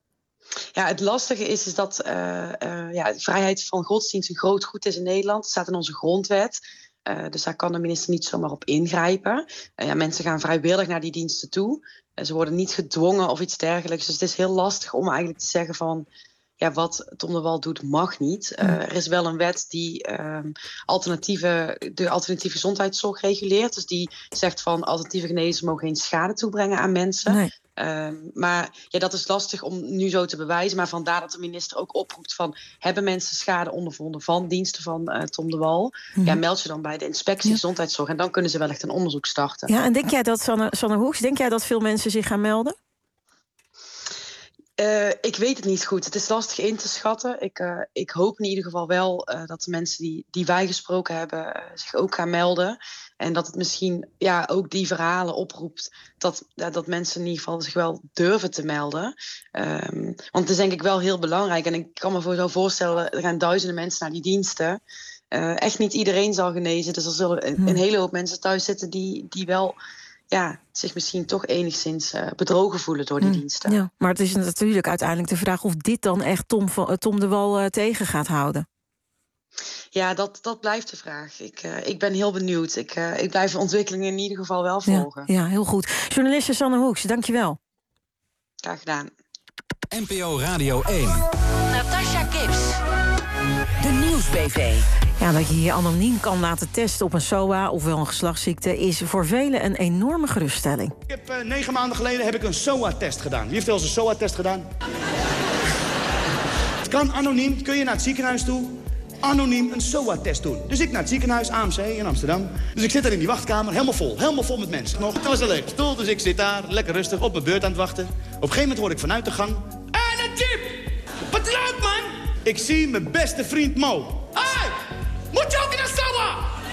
Ja, het lastige is, is dat uh, uh, ja, de vrijheid van godsdienst een groot goed is in Nederland. Het staat in onze grondwet. Uh, dus daar kan de minister niet zomaar op ingrijpen. Uh, ja, mensen gaan vrijwillig naar die diensten toe. Uh, ze worden niet gedwongen of iets dergelijks. Dus het is heel lastig om eigenlijk te zeggen van, ja, wat Tom de Wal doet mag niet. Uh, er is wel een wet die uh, alternatieve, de alternatieve gezondheidszorg reguleert. Dus die zegt van alternatieve genezers mogen geen schade toebrengen aan mensen. Nee. Um, maar ja, dat is lastig om nu zo te bewijzen. Maar vandaar dat de minister ook oproept van, hebben mensen schade ondervonden van diensten van uh, Tom de Wal? Mm-hmm. Ja, meld je dan bij de inspectie ja. gezondheidszorg en dan kunnen ze wellicht een onderzoek starten. Ja, en denk jij dat, Sanne, Sanne Hoeks, denk jij dat veel mensen zich gaan melden? Uh, ik weet het niet goed. Het is lastig in te schatten. Ik, uh, ik hoop in ieder geval wel uh, dat de mensen die, die wij gesproken hebben uh, zich ook gaan melden. En dat het misschien ja, ook die verhalen oproept dat, uh, dat mensen in ieder geval zich wel durven te melden. Um, want het is denk ik wel heel belangrijk. En ik kan me voor zo voorstellen, er gaan duizenden mensen naar die diensten. Uh, echt niet iedereen zal genezen. Dus er zullen een, een hele hoop mensen thuis zitten die, die wel... ja, zich misschien toch enigszins uh, bedrogen voelen door die mm, diensten. Ja, maar het is natuurlijk uiteindelijk de vraag of dit dan echt Tom, van, Tom de Wal uh, tegen gaat houden. Ja, dat, dat blijft de vraag. Ik, uh, ik ben heel benieuwd. Ik, uh, ik blijf de ontwikkelingen in ieder geval wel volgen. Ja, ja, heel goed. Journaliste Sanne Hoeks, dankjewel. Graag gedaan. N P O Radio één. Natasha Gibbs. De Nieuws-B V. Ja, dat je je anoniem kan laten testen op een S O A, ofwel een geslachtsziekte, is voor velen een enorme geruststelling. Ik heb uh, negen maanden geleden heb ik een S O A-test gedaan. Wie heeft wel eens een S O A-test gedaan? Het kan anoniem, kun je naar het ziekenhuis toe, anoniem een S O A-test doen. Dus ik naar het ziekenhuis, A M C in Amsterdam. Dus ik zit daar in die wachtkamer, helemaal vol, helemaal vol met mensen. Nog, het was een lege stoel, dus ik zit daar, lekker rustig, op mijn beurt aan het wachten. Op een gegeven moment hoor ik vanuit de gang... En een jeep! Wat leuk, man! Ik zie mijn beste vriend Mo. Hey! Moet je ook in een S O A?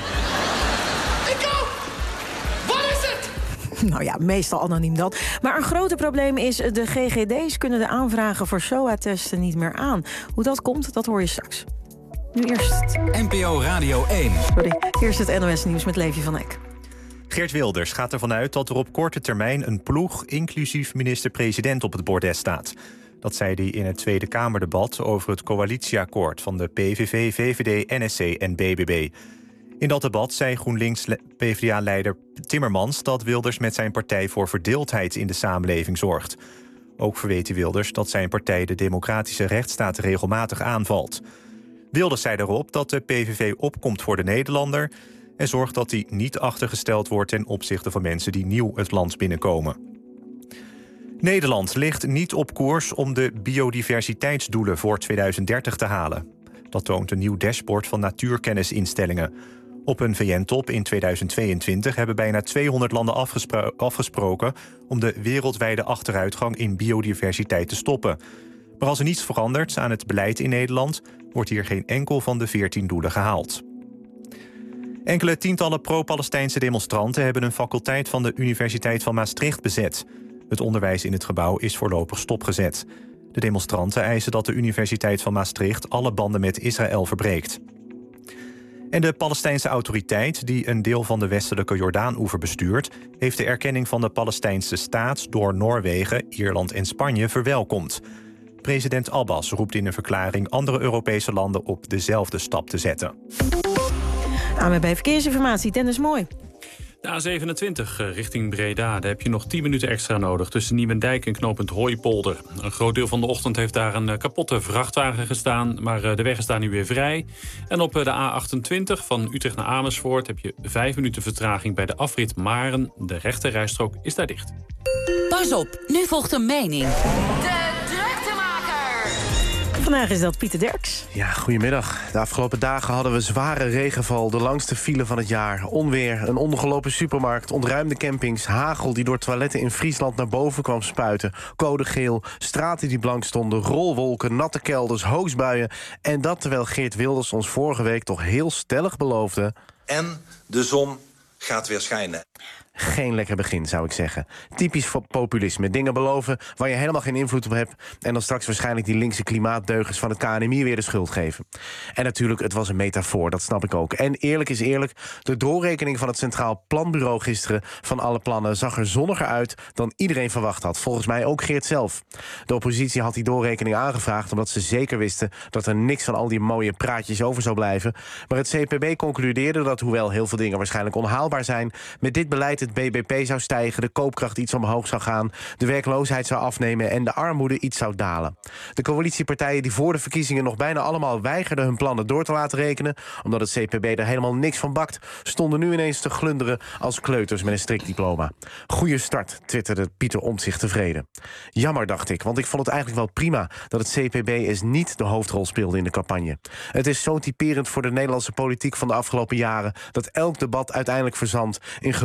Ik ook! Wat is het? Nou ja, meestal anoniem dan. Maar een groter probleem is, de G G D's kunnen de aanvragen voor S O A-testen niet meer aan. Hoe dat komt, dat hoor je straks. Nu eerst... N P O Radio één. Sorry, eerst het N O S-nieuws met Levi van Eck. Geert Wilders gaat ervan uit dat er op korte termijn een ploeg, inclusief minister-president, op het bordes staat. Dat zei hij in het Tweede Kamerdebat over het coalitieakkoord van de P V V, V V D, N S C en B B B. In dat debat zei GroenLinks-P v d A-leider Timmermans dat Wilders met zijn partij voor verdeeldheid in de samenleving zorgt. Ook verweet hij Wilders dat zijn partij de democratische rechtsstaat regelmatig aanvalt. Wilders zei daarop dat de P V V opkomt voor de Nederlander en zorgt dat hij niet achtergesteld wordt ten opzichte van mensen die nieuw het land binnenkomen. Nederland ligt niet op koers om de biodiversiteitsdoelen voor tweeduizend dertig te halen. Dat toont een nieuw dashboard van natuurkennisinstellingen. Op een V N-top in tweeduizend tweeëntwintig hebben bijna tweehonderd landen afgespro- afgesproken om de wereldwijde achteruitgang in biodiversiteit te stoppen. Maar als er niets verandert aan het beleid in Nederland, wordt hier geen enkel van de veertien doelen gehaald. Enkele tientallen pro-Palestijnse demonstranten hebben een faculteit van de Universiteit van Maastricht bezet. Het onderwijs in het gebouw is voorlopig stopgezet. De demonstranten eisen dat de Universiteit van Maastricht alle banden met Israël verbreekt. En de Palestijnse autoriteit, die een deel van de westelijke Jordaan-oever bestuurt, heeft de erkenning van de Palestijnse staat door Noorwegen, Ierland en Spanje verwelkomd. President Abbas roept in een verklaring andere Europese landen op dezelfde stap te zetten. A M B Verkeersinformatie, Dennis Mooi. De A zevenentwintig richting Breda, daar heb je nog tien minuten extra nodig tussen Nieuwendijk en knooppunt Hooipolder. Een groot deel van de ochtend heeft daar een kapotte vrachtwagen gestaan, maar de weg is daar nu weer vrij. En op de A achtentwintig van Utrecht naar Amersfoort heb je vijf minuten vertraging bij de afrit Maren. De rechte rijstrook is daar dicht. Pas op, nu volgt een mening. De druktemaker. Vandaag is dat Pieter Derks. Ja, goedemiddag. De afgelopen dagen hadden we zware regenval, de langste file van het jaar. Onweer, een ondergelopen supermarkt, ontruimde campings, hagel die door toiletten in Friesland naar boven kwam spuiten, code geel, straten die blank stonden, rolwolken, natte kelders, hoosbuien. En dat terwijl Geert Wilders ons vorige week toch heel stellig beloofde. En de zon gaat weer schijnen. Geen lekker begin, zou ik zeggen. Typisch voor populisme. Dingen beloven waar je helemaal geen invloed op hebt, en dan straks waarschijnlijk die linkse klimaatdeugers van het K N M I weer de schuld geven. En natuurlijk, het was een metafoor, dat snap ik ook. En eerlijk is eerlijk, de doorrekening van het Centraal Planbureau gisteren van alle plannen zag er zonniger uit dan iedereen verwacht had. Volgens mij ook Geert zelf. De oppositie had die doorrekening aangevraagd omdat ze zeker wisten dat er niks van al die mooie praatjes over zou blijven. Maar het C P B concludeerde dat, hoewel heel veel dingen waarschijnlijk onhaalbaar zijn, met dit beleid het B B P zou stijgen, de koopkracht iets omhoog zou gaan, de werkloosheid zou afnemen en de armoede iets zou dalen. De coalitiepartijen die voor de verkiezingen nog bijna allemaal weigerden hun plannen door te laten rekenen, omdat het C P B er helemaal niks van bakt, stonden nu ineens te glunderen als kleuters met een strikdiploma. Goeie start, twitterde Pieter Omtzigt tevreden. Jammer, dacht ik, want ik vond het eigenlijk wel prima dat het C P B eens niet de hoofdrol speelde in de campagne. Het is zo typerend voor de Nederlandse politiek van de afgelopen jaren dat elk debat uiteindelijk verzandt in gelul over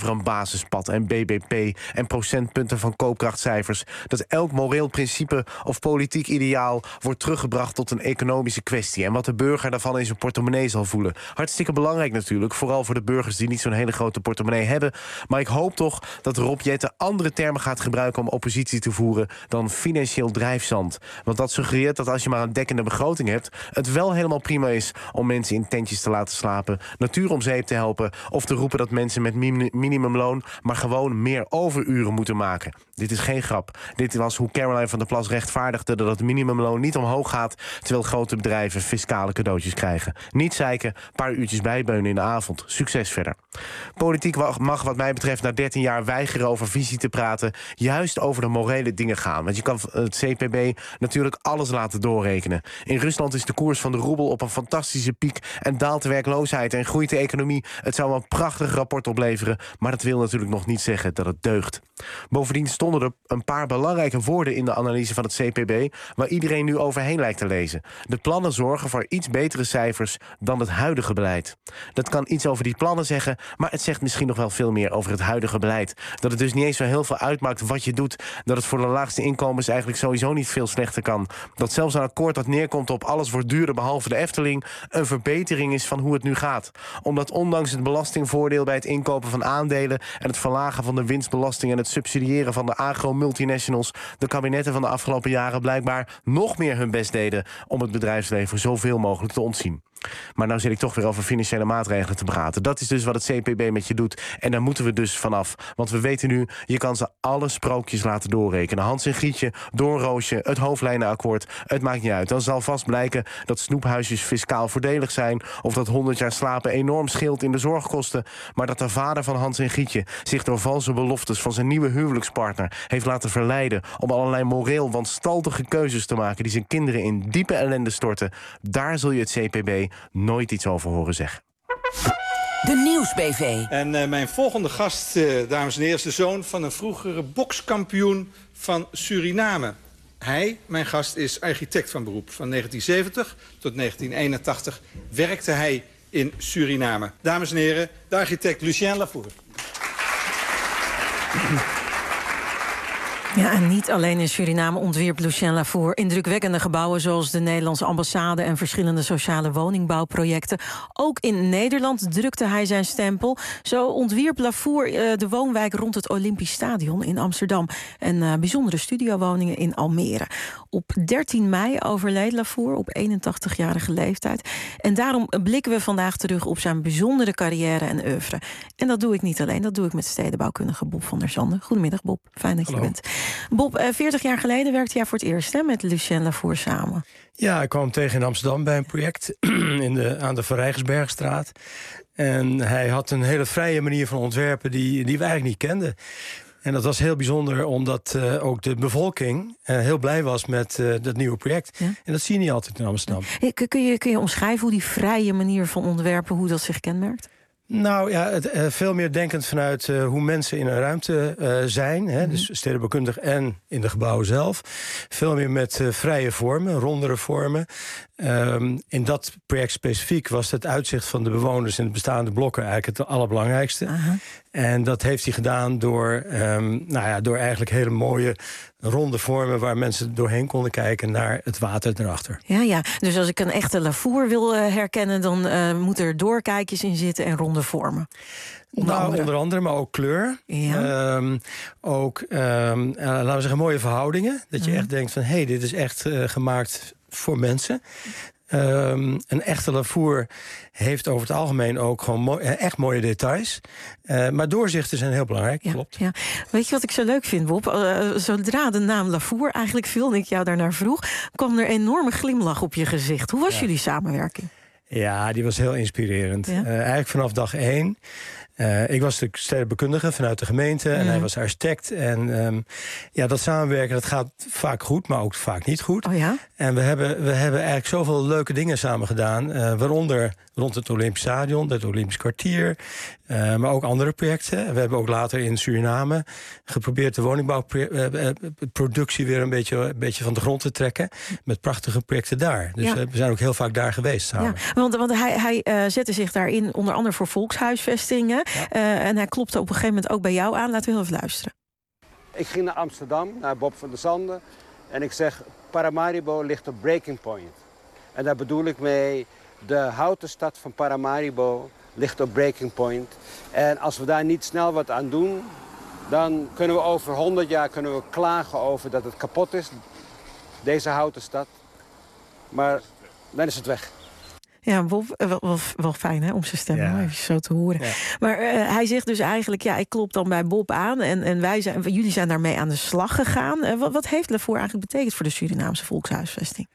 over een basispad en B B P en procentpunten van koopkrachtcijfers. Dat elk moreel principe of politiek ideaal wordt teruggebracht tot een economische kwestie. En wat de burger daarvan in zijn portemonnee zal voelen. Hartstikke belangrijk natuurlijk, vooral voor de burgers die niet zo'n hele grote portemonnee hebben. Maar ik hoop toch dat Rob Jetten andere termen gaat gebruiken om oppositie te voeren dan financieel drijfzand. Want dat suggereert dat als je maar een dekkende begroting hebt, het wel helemaal prima is om mensen in tentjes te laten slapen, natuur om zeep te helpen of te roepen dat mensen met minimumloon maar gewoon meer overuren moeten maken. Dit is geen grap. Dit was hoe Caroline van der Plas rechtvaardigde dat het minimumloon niet omhoog gaat, terwijl grote bedrijven fiscale cadeautjes krijgen. Niet zeiken, paar uurtjes bijbeunen in de avond. Succes verder. Politiek mag wat mij betreft na dertien jaar weigeren over visie te praten, juist over de morele dingen gaan. Want je kan het C P B natuurlijk alles laten doorrekenen. In Rusland is de koers van de roebel op een fantastische piek en daalt de werkloosheid en groeit de economie. Het zou een prachtig rapport opleveren, maar dat wil natuurlijk nog niet zeggen dat het deugt. Bovendien stonden er een paar belangrijke woorden in de analyse van het C P B waar iedereen nu overheen lijkt te lezen. De plannen zorgen voor iets betere cijfers dan het huidige beleid. Dat kan iets over die plannen zeggen, maar het zegt misschien nog wel veel meer over het huidige beleid. Dat het dus niet eens zo heel veel uitmaakt wat je doet. Dat het voor de laagste inkomens eigenlijk sowieso niet veel slechter kan. Dat zelfs een akkoord dat neerkomt op alles wordt duurder behalve de Efteling een verbetering is van hoe het nu gaat. Omdat ondanks het belastingvoordeel bij het inkopen van aandelen en het verlagen van de winstbelasting en het subsidiëren van de agro-multinationals de kabinetten van de afgelopen jaren blijkbaar nog meer hun best deden om het bedrijfsleven zoveel mogelijk te ontzien. Maar nou zit ik toch weer over financiële maatregelen te praten. Dat is dus wat het C P B met je doet. En daar moeten we dus vanaf. Want we weten nu, je kan ze alle sprookjes laten doorrekenen. Hans en Grietje, Doornroosje, het hoofdlijnenakkoord. Het maakt niet uit. Dan zal vast blijken dat snoephuisjes fiscaal voordelig zijn, of dat honderd jaar slapen enorm scheelt in de zorgkosten. Maar dat de vader van Hans en Grietje zich door valse beloftes van zijn nieuwe huwelijkspartner heeft laten verleiden om allerlei moreel wanstaltige keuzes te maken die zijn kinderen in diepe ellende storten. Daar zul je het C P B nooit iets over horen zeggen. De Nieuws-B V. En uh, mijn volgende gast, uh, dames en heren, is de zoon van een vroegere bokskampioen van Suriname. Hij, mijn gast, is architect van beroep. Van negentien zeventig tot negentien eenentachtig werkte hij in Suriname. Dames en heren, de architect Lucien Laffour. Ja, en niet alleen in Suriname ontwierp Lucien Laffour indrukwekkende gebouwen zoals de Nederlandse ambassade en verschillende sociale woningbouwprojecten. Ook in Nederland drukte hij zijn stempel. Zo ontwierp Laffour uh, de woonwijk rond het Olympisch Stadion in Amsterdam en uh, bijzondere studiowoningen in Almere. Op dertien mei overleed Laffour op eenentachtigjarige leeftijd. En daarom blikken we vandaag terug op zijn bijzondere carrière en oeuvre. En dat doe ik niet alleen, dat doe ik met stedenbouwkundige Bob van der Zanden. Goedemiddag Bob, fijn dat je Hallo. bent. Bob, veertig jaar geleden werkte jij voor het eerst hè, met Lucien Laffour samen. Ja, ik kwam hem tegen in Amsterdam bij een project in de, aan de Van Rijgersbergstraat. En hij had een hele vrije manier van ontwerpen die, die we eigenlijk niet kenden. En dat was heel bijzonder, omdat uh, ook de bevolking uh, heel blij was met uh, dat nieuwe project. Ja? En dat zie je niet altijd in Amsterdam. Ja. Kun je, kun je omschrijven hoe die vrije manier van ontwerpen, hoe dat zich kenmerkt? Nou ja, het, uh, veel meer denkend vanuit uh, hoe mensen in een ruimte uh, zijn. Hè, mm-hmm. Dus stedenbouwkundig en in de gebouwen zelf. Veel meer met uh, vrije vormen, rondere vormen. Um, in dat project specifiek was het uitzicht van de bewoners in de bestaande blokken eigenlijk het allerbelangrijkste. Aha. En dat heeft hij gedaan door, um, nou ja, door eigenlijk hele mooie ronde vormen waar mensen doorheen konden kijken naar het water erachter. Ja, ja. Dus als ik een echte Laffour wil uh, herkennen, dan uh, moeten er doorkijkjes in zitten en ronde vormen. Onder, nou, andere. onder andere, maar ook kleur. Ja. Um, ook, um, uh, laten we zeggen, mooie verhoudingen. Dat je uh-huh. echt denkt van, hé, hey, dit is echt uh, gemaakt voor mensen. Um, een echte Laffour heeft over het algemeen ook gewoon mooi, echt mooie details. Uh, maar doorzichten zijn heel belangrijk, ja, klopt. Ja. Weet je wat ik zo leuk vind, Bob? Uh, zodra de naam Laffour eigenlijk viel en ik jou daarnaar vroeg, kwam er een enorme glimlach op je gezicht. Hoe was ja. jullie samenwerking? Ja, die was heel inspirerend. Ja? Uh, eigenlijk vanaf dag één. Uh, ik was natuurlijk stedenbouwkundige vanuit de gemeente mm. en hij was architect. En um, ja, dat samenwerken dat gaat vaak goed, maar ook vaak niet goed. Oh ja? En we hebben, we hebben eigenlijk zoveel leuke dingen samen gedaan. Uh, waaronder rond het Olympisch Stadion, het Olympisch Kwartier. Uh, maar ook andere projecten. We hebben ook later in Suriname geprobeerd de woningbouwproductie weer een beetje, een beetje van de grond te trekken. Met prachtige projecten daar. Dus ja. uh, we zijn ook heel vaak daar geweest samen. Ja, want, want hij, hij uh, zette zich daarin onder andere voor volkshuisvestingen. Ja. Uh, en hij klopte op een gegeven moment ook bij jou aan. Laten we heel even luisteren. Ik ging naar Amsterdam, naar Bob van der Zanden. En ik zeg, Paramaribo ligt op breaking point. En daar bedoel ik mee, de houten stad van Paramaribo ligt op breaking point. En als we daar niet snel wat aan doen, dan kunnen we over honderd jaar kunnen we klagen over dat het kapot is, deze houten stad. Maar dan is het weg. Ja, Bob, wel, wel, wel fijn hè, om zijn stem ja. even zo te horen. Ja. Maar uh, hij zegt dus eigenlijk, ja, ik klop dan bij Bob aan en, en wij zijn, jullie zijn daarmee aan de slag gegaan. Uh, wat, wat heeft Levoor eigenlijk betekend voor de Surinaamse volkshuisvesting?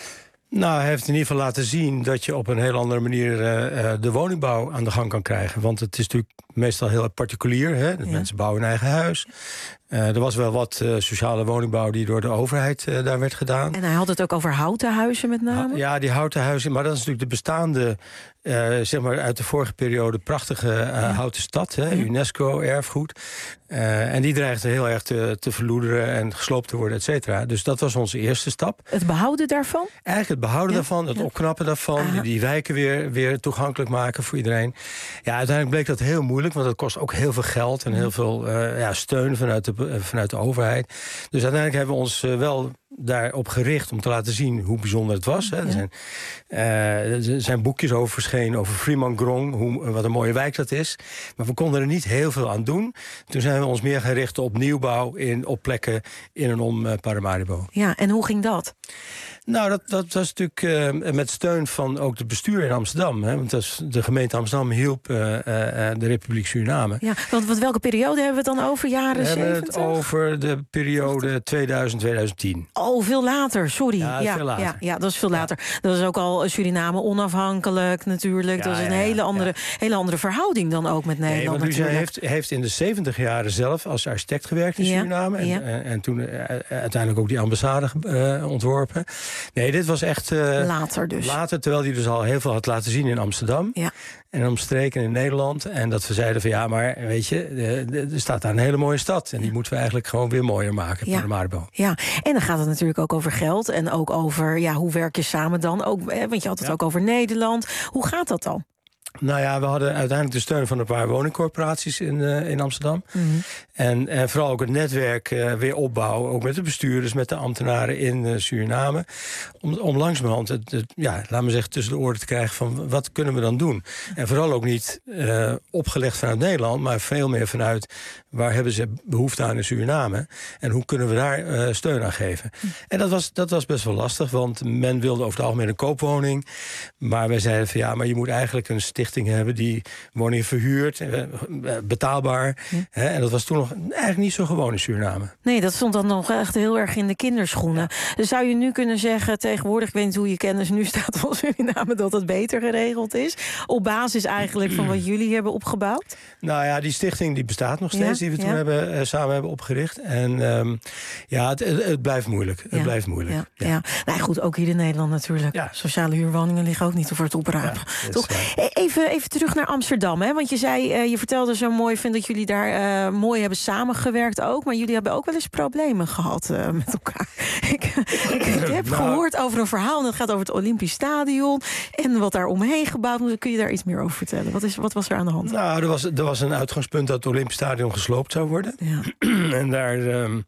Nou, hij heeft in ieder geval laten zien dat je op een heel andere manier uh, de woningbouw aan de gang kan krijgen. Want het is natuurlijk meestal heel particulier. Hè? De ja. mensen bouwen een eigen huis. Uh, er was wel wat uh, sociale woningbouw die door de overheid uh, daar werd gedaan. En hij had het ook over houten huizen met name? Ja, die houten huizen. Maar dat is natuurlijk de bestaande, uh, zeg maar uit de vorige periode, prachtige uh, ja. houten stad. Hè? Ja. UNESCO-erfgoed. Uh, en die dreigde heel erg te, te verloederen en gesloopt te worden, et cetera. Dus dat was onze eerste stap. Het behouden daarvan? Eigenlijk het behouden ja. daarvan, het ja. opknappen daarvan. Aha. Die wijken weer, weer toegankelijk maken voor iedereen. Ja, uiteindelijk bleek dat heel moeilijk, want dat kost ook heel veel geld en heel veel uh, ja, steun vanuit de vanuit de overheid. Dus uiteindelijk hebben we ons uh, wel daarop gericht om te laten zien hoe bijzonder het was. Hè. Ja. Er, zijn, uh, er zijn boekjes over verschenen over Freeman Grong, hoe, wat een mooie wijk dat is. Maar we konden er niet heel veel aan doen. Toen zijn we ons meer gaan richten op nieuwbouw in, op plekken in en om uh, Paramaribo. Ja, en hoe ging dat? Nou, dat, dat was natuurlijk uh, met steun van ook het bestuur in Amsterdam. Hè, want dat is, de gemeente Amsterdam hielp uh, uh, de Republiek Suriname. Ja, want, want welke periode hebben we het dan over? Jaren zeventig? We hebben het over de periode tweeduizend tot tweeduizend tien. Oh, veel later, sorry. Ja, ja, veel later. Ja, ja, dat is veel later. Ja. Dat is ook al Suriname onafhankelijk natuurlijk. Ja, dat is een ja, hele, andere, ja. hele andere verhouding dan ook met Nederland. Nee, want heeft, heeft in de zeventig jaren zelf als architect gewerkt in ja, Suriname. En, ja. en, en toen uh, uiteindelijk ook die ambassade uh, ontworpen. Nee, dit was echt uh, later dus. Later, terwijl hij dus al heel veel had laten zien in Amsterdam. Ja. En omstreken in Nederland. En dat we zeiden van ja, maar weet je, er staat daar een hele mooie stad. En die moeten we eigenlijk gewoon weer mooier maken. Ja. Paramaribo. Ja, en dan gaat het natuurlijk ook over geld. En ook over, ja, hoe werk je samen dan? Ook, hè, want je had het ja. ook over Nederland. Hoe gaat dat dan? Nou ja, we hadden uiteindelijk de steun van een paar woningcorporaties in, uh, in Amsterdam. Mm-hmm. En, en vooral ook het netwerk uh, weer opbouwen. Ook met de bestuurders, met de ambtenaren in uh, Suriname. Om, om langzamerhand, het, het, ja, laat me zeggen, tussen de oren te krijgen van wat kunnen we dan doen? En vooral ook niet uh, opgelegd vanuit Nederland, maar veel meer vanuit waar hebben ze behoefte aan in Suriname? En hoe kunnen we daar uh, steun aan geven? Mm. En dat was, dat was best wel lastig, want men wilde over het algemeen een koopwoning. Maar wij zeiden van ja, maar je moet eigenlijk een stichting hebben die woningen verhuurt, uh, betaalbaar. Ja. Hè? En dat was toen nog eigenlijk niet zo gewoon in Suriname. Nee, dat stond dan nog echt heel erg in de kinderschoenen. Ja. Dus zou je nu kunnen zeggen, tegenwoordig, ik weet niet hoe je kennis nu staat van Suriname, dat het beter geregeld is? Op basis eigenlijk van wat jullie hebben opgebouwd? Nou ja, die stichting die bestaat nog steeds, ja? die we toen ja. hebben, uh, samen hebben opgericht. En um, ja, het, het, het blijft moeilijk. Het ja. blijft moeilijk. Ja. Ja. Ja. Nou goed, ook hier in Nederland natuurlijk. Ja. Sociale huurwoningen liggen ook niet voor het oprapen. Ja, toch? Even, even terug naar Amsterdam, hè? Want je zei, uh, je vertelde zo mooi, vind dat jullie daar uh, mooi hebben samengewerkt ook, maar jullie hebben ook wel eens problemen gehad uh, met elkaar. ik, ik, ik heb nou, gehoord over een verhaal en dat gaat over het Olympisch Stadion en wat daar omheen gebouwd moet. Kun je daar iets meer over vertellen? Wat, is, wat was er aan de hand? Nou, er was, er was een uitgangspunt dat het Olympisch Stadion gesloopt zou worden. Ja. en daar... Um,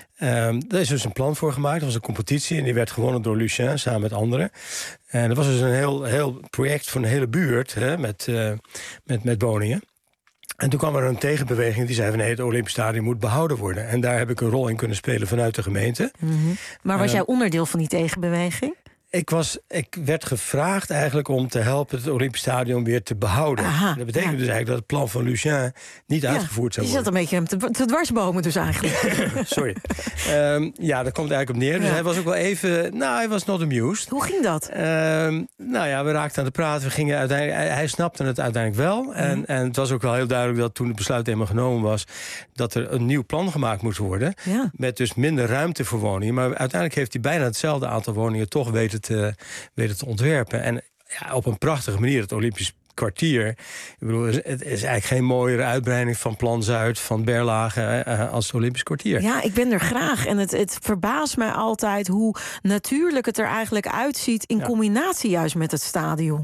Um, daar is dus een plan voor gemaakt. Er was een competitie en die werd gewonnen door Lucien samen met anderen. En dat was dus een heel, heel project voor een hele buurt hè, met, uh, met, met woningen. En toen kwam er een tegenbeweging die zei van nee, het Olympisch Stadion moet behouden worden. En daar heb ik een rol in kunnen spelen vanuit de gemeente. Mm-hmm. Maar was uh, jij onderdeel van die tegenbeweging? Ik, was, ik werd gevraagd eigenlijk om te helpen het Olympisch Stadion weer te behouden. Aha, dat betekent ja. dus eigenlijk dat het plan van Lucien niet ja, uitgevoerd zou worden. Je zat een beetje hem te, te dwarsbomen dus eigenlijk. Sorry. Um, ja, daar komt het eigenlijk op neer. Dus ja. hij was ook wel even... Nou, hij was not amused. Hoe ging dat? Um, nou ja, we raakten aan de praten. We gingen uiteindelijk, hij, hij snapte het uiteindelijk wel. Mm. En, en het was ook wel heel duidelijk dat toen het besluit eenmaal genomen was, dat er een nieuw plan gemaakt moest worden. Ja. Met dus minder ruimte voor woningen. Maar uiteindelijk heeft hij bijna hetzelfde aantal woningen toch weten te, weten te ontwerpen. En ja, op een prachtige manier, het Olympisch kwartier. Ik bedoel, het is eigenlijk geen mooiere uitbreiding van Plan Zuid, van Berlage, uh, als het Olympisch kwartier. Ja, ik ben er graag. En het, het verbaast mij altijd hoe natuurlijk het er eigenlijk uitziet in ja. combinatie juist met het stadion.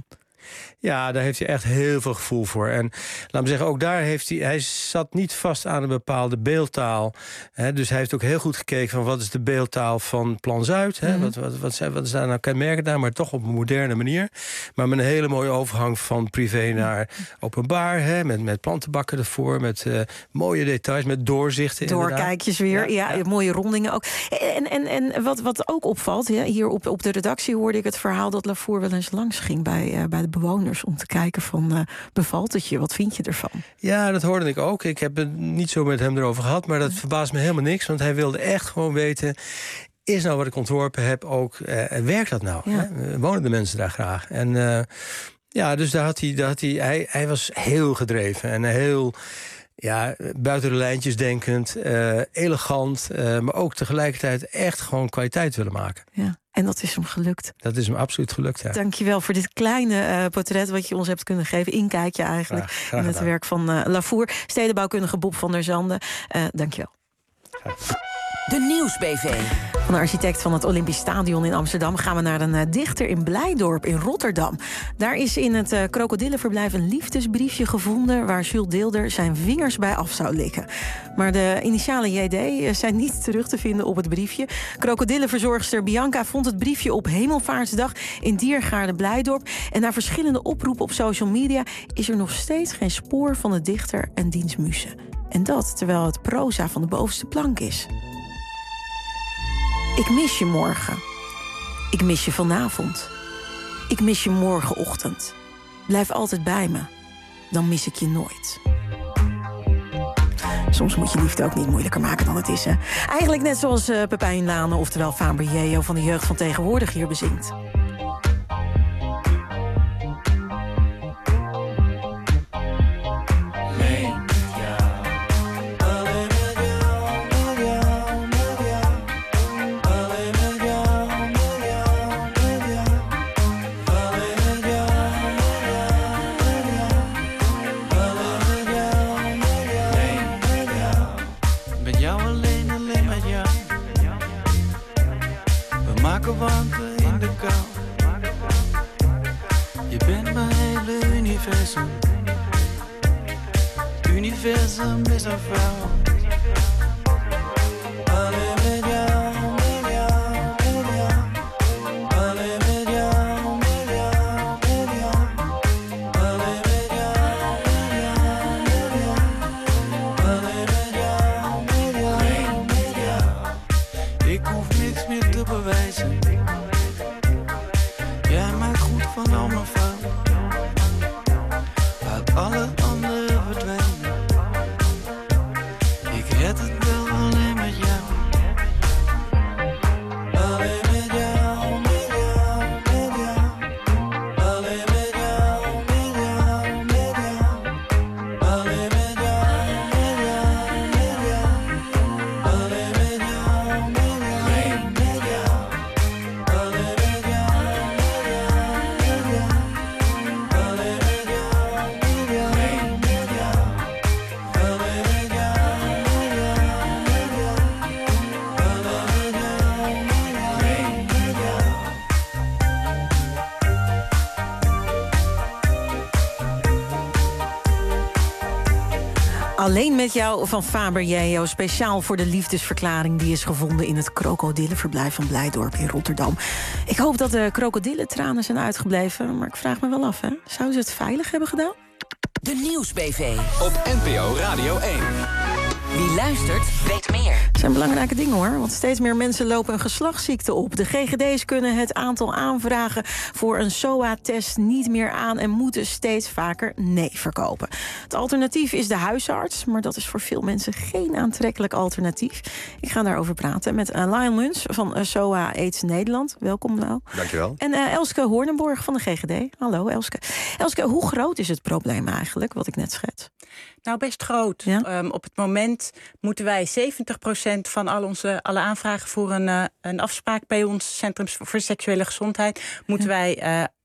Ja, daar heeft hij echt heel veel gevoel voor. En laat me zeggen, ook daar heeft hij... Hij zat niet vast aan een bepaalde beeldtaal. Hè, dus hij heeft ook heel goed gekeken van wat is de beeldtaal van Plan Zuid. Hè? Mm-hmm. Wat, wat, wat, zijn, wat is daar nou kenmerkend aan, maar toch op een moderne manier. Maar met een hele mooie overgang van privé naar openbaar. Hè? Met, met plantenbakken ervoor, met uh, mooie details, met doorzichten. Doorkijkjes weer, ja, ja, ja, mooie rondingen ook. En, en, en wat, wat ook opvalt, ja, hier op, op de redactie hoorde ik het verhaal dat Lavour wel eens langs ging bij, uh, bij de bewoners om te kijken van uh, bevalt het je, wat vind je ervan? Ja, dat hoorde ik ook. Ik heb het niet zo met hem erover gehad, maar dat verbaast me helemaal niks, want hij wilde echt gewoon weten, is nou wat ik ontworpen heb ook, uh, werkt dat nou? Ja. Hè? Wonen de mensen daar graag? En uh, ja, dus daar had hij, daar had hij, hij, hij was heel gedreven en heel, ja, buiten de lijntjes denkend, uh, elegant, uh, maar ook tegelijkertijd echt gewoon kwaliteit willen maken. Ja. En dat is hem gelukt. Dat is hem absoluut gelukt, ja. Dankjewel voor dit kleine uh, portret wat je ons hebt kunnen geven. Inkijkje eigenlijk graag, graag in het werk van uh, Lavour. Stedenbouwkundige Bob van der Zanden. Uh, dankjewel. Graag. De Nieuws-B V. Van de architect van het Olympisch Stadion in Amsterdam gaan we naar een uh, dichter in Blijdorp in Rotterdam. Daar is in het uh, krokodillenverblijf een liefdesbriefje gevonden waar Jules Deelder zijn vingers bij af zou likken. Maar de initialen J D zijn niet terug te vinden op het briefje. Krokodillenverzorgster Bianca vond het briefje op Hemelvaartsdag in Diergaarde Blijdorp. En na verschillende oproepen op social media is er nog steeds geen spoor van de dichter en diens muze. En dat terwijl het proza van de bovenste plank is. Ik mis je morgen. Ik mis je vanavond. Ik mis je morgenochtend. Blijf altijd bij me. Dan mis ik je nooit. Soms moet je liefde ook niet moeilijker maken dan het is, hè? Eigenlijk net zoals uh, Pepijn Lane, oftewel Faber Jeo van de jeugd van tegenwoordig hier bezingt. Wanken in de kou. Je bent mijn hele universum. Universum is een vrouw. Alleen met jou, met jou, met jou. Alleen met jou, met jou, met jou. Alleen met jou, met jou, met jou. Alleen met jou, met jou, met jou. Ik hoef niks meer te bewijzen. Jij maakt goed van al mijn fouten. Laat alle anderen verdwijnen. Ik red het wel alleen met jou. Alleen met jou, met jou, met jou. Alleen met jou, met jou, met jou. Alleen met jou, met jou, met jou. Alleen met jou, met jou, met jou. Alleen met jou, met jou, met jou. Alleen met jou, met jou, met jou. Alleen met jou, met jou, met jou. Alleen met jou, met jou, met jou. Alleen met jou van Faber Jeo, speciaal voor de liefdesverklaring die is gevonden in het krokodillenverblijf van Blijdorp in Rotterdam. Ik hoop dat de krokodillentranen zijn uitgebleven, maar ik vraag me wel af, hè? Zouden ze het veilig hebben gedaan? De Nieuws-B V. Op N P O Radio één. Wie luistert, weet meer. Het zijn belangrijke dingen, hoor. Want steeds meer mensen lopen een geslachtsziekte op. De G G D's kunnen het aantal aanvragen voor een S O A-test niet meer aan en moeten steeds vaker nee verkopen. Het alternatief is de huisarts, maar dat is voor veel mensen geen aantrekkelijk alternatief. Ik ga daarover praten met uh, Lionel Muns van uh, S O A AIDS Nederland. Welkom, nou. Dankjewel. En uh, Elske Hoornenborg van de G G D. Hallo, Elske. Elske, hoe groot is het probleem eigenlijk, wat ik net schets? Nou, best groot. Ja? Um, op het moment moeten wij zeventig procent van al onze, alle aanvragen voor een, uh, een afspraak bij ons Centrum voor Seksuele Gezondheid moeten ja. wij uh,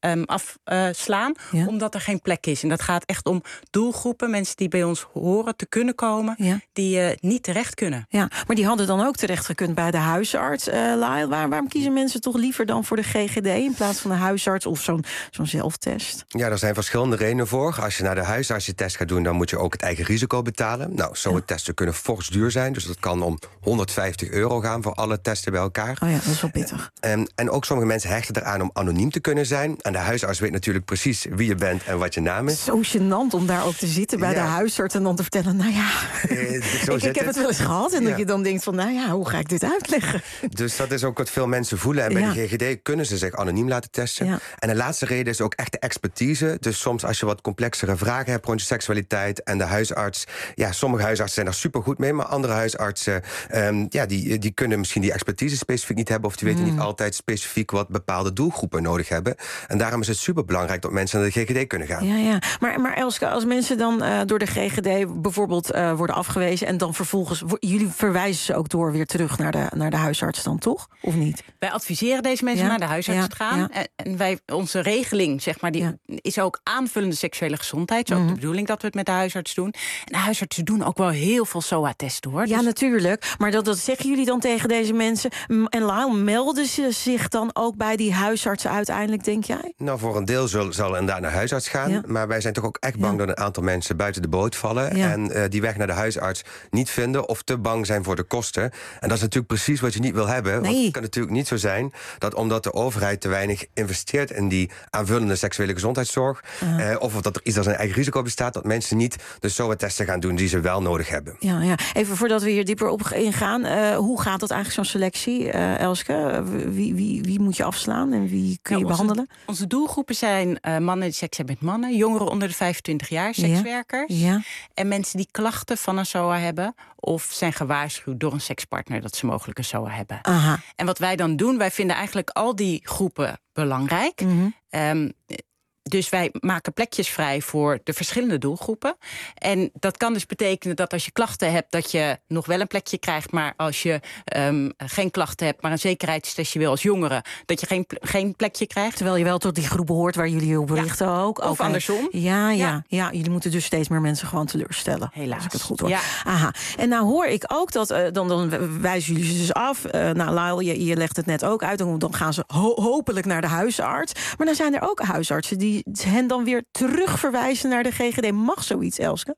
um, afslaan, uh, ja. omdat er geen plek is. En dat gaat echt om doelgroepen, mensen die bij ons horen te kunnen komen, ja. die uh, niet terecht kunnen. Ja, maar die hadden dan ook terecht gekund bij de huisarts. Uh, Lyle, waar, waarom kiezen mensen toch liever dan voor de G G D in plaats van de huisarts of zo'n zo'n zelftest? Ja, er zijn verschillende redenen voor. Als je naar de huisarts je test gaat doen, dan moet je ook het eigen risico betalen. Nou, zo'n ja. testen kunnen fors duur zijn, dus dat kan om honderdvijftig euro gaan voor alle testen bij elkaar. Oh ja, dat is wel pittig. En, en ook sommige mensen hechten eraan om anoniem te kunnen zijn. En de huisarts weet natuurlijk precies wie je bent en wat je naam is. Zo gênant om daar ook te zitten bij ja. de huisarts en dan te vertellen, nou ja, eh, ik, ik heb het wel eens gehad. En ja. dat je dan denkt van, nou ja, hoe ga ik dit uitleggen? Dus dat is ook wat veel mensen voelen. En bij ja. de G G D kunnen ze zich anoniem laten testen. Ja. En de laatste reden is ook echt de expertise. Dus soms als je wat complexere vragen hebt rond je seksualiteit en de huisarts, ja, sommige huisartsen zijn daar supergoed mee, maar andere huisartsen, um, ja, die, die kunnen misschien die expertise specifiek niet hebben, of die weten mm. niet altijd specifiek wat bepaalde doelgroepen nodig hebben. En daarom is het superbelangrijk dat mensen naar de G G D kunnen gaan. Ja, ja. Maar, maar Elske, als mensen dan uh, door de G G D bijvoorbeeld uh, worden afgewezen en dan vervolgens, jullie verwijzen ze ook door weer terug naar de, naar de huisarts dan, toch? Of niet? Wij adviseren deze mensen ja. naar de huisarts ja. te gaan. Ja. En, en wij, onze regeling, zeg maar, die ja. is ook aanvullende seksuele gezondheid. Zo mm. ook de bedoeling dat we het met de huisarts doen. En de huisartsen doen ook wel heel veel S O A-testen, hoor. Ja, dus natuurlijk. Maar dat, dat zeggen jullie dan tegen deze mensen. En Lyle, melden ze zich dan ook bij die huisartsen uiteindelijk, denk jij? Nou, voor een deel zal, zal inderdaad naar huisarts gaan. Ja. Maar wij zijn toch ook echt bang ja. dat een aantal mensen buiten de boot vallen. Ja. En uh, die weg naar de huisarts niet vinden of te bang zijn voor de kosten. En dat is natuurlijk precies wat je niet wil hebben. Nee. Want het kan natuurlijk niet zo zijn dat omdat de overheid te weinig investeert in die aanvullende seksuele gezondheidszorg, uh. Uh, of dat er iets als een eigen risico bestaat, dat mensen niet de S O A-testen gaan doen die ze wel nodig hebben. Ja, ja. Even voordat we hier dieper op ingaan, uh, hoe gaat dat eigenlijk zo'n selectie, uh, Elske? Wie, wie, wie moet je afslaan en wie kun je nou, behandelen? Onze, onze doelgroepen zijn uh, mannen die seks hebben met mannen, jongeren onder de vijfentwintig jaar, sekswerkers, ja. Ja. en mensen die klachten van een S O A hebben of zijn gewaarschuwd door een sekspartner dat ze mogelijk een S O A hebben. Aha. En wat wij dan doen, wij vinden eigenlijk al die groepen belangrijk. Mm-hmm. Um, Dus wij maken plekjes vrij voor de verschillende doelgroepen. En dat kan dus betekenen dat als je klachten hebt, dat je nog wel een plekje krijgt. Maar als je um, geen klachten hebt, maar een zekerheidstestje wil als jongere, dat je geen, geen plekje krijgt. Terwijl je wel tot die groepen hoort waar jullie op berichten ja. ook. Of okay. andersom. Ja, ja, ja. ja, jullie moeten dus steeds meer mensen gewoon teleurstellen. Helaas. Als ik het goed hoor. Ja. Aha. En nou hoor ik ook dat, uh, dan, dan wijzen jullie ze dus af. Uh, nou, Lyle, je, je legt het net ook uit. Dan, dan gaan ze ho- hopelijk naar de huisarts. Maar dan zijn er ook huisartsen die hen dan weer terugverwijzen naar de G G D. Mag zoiets, Elske?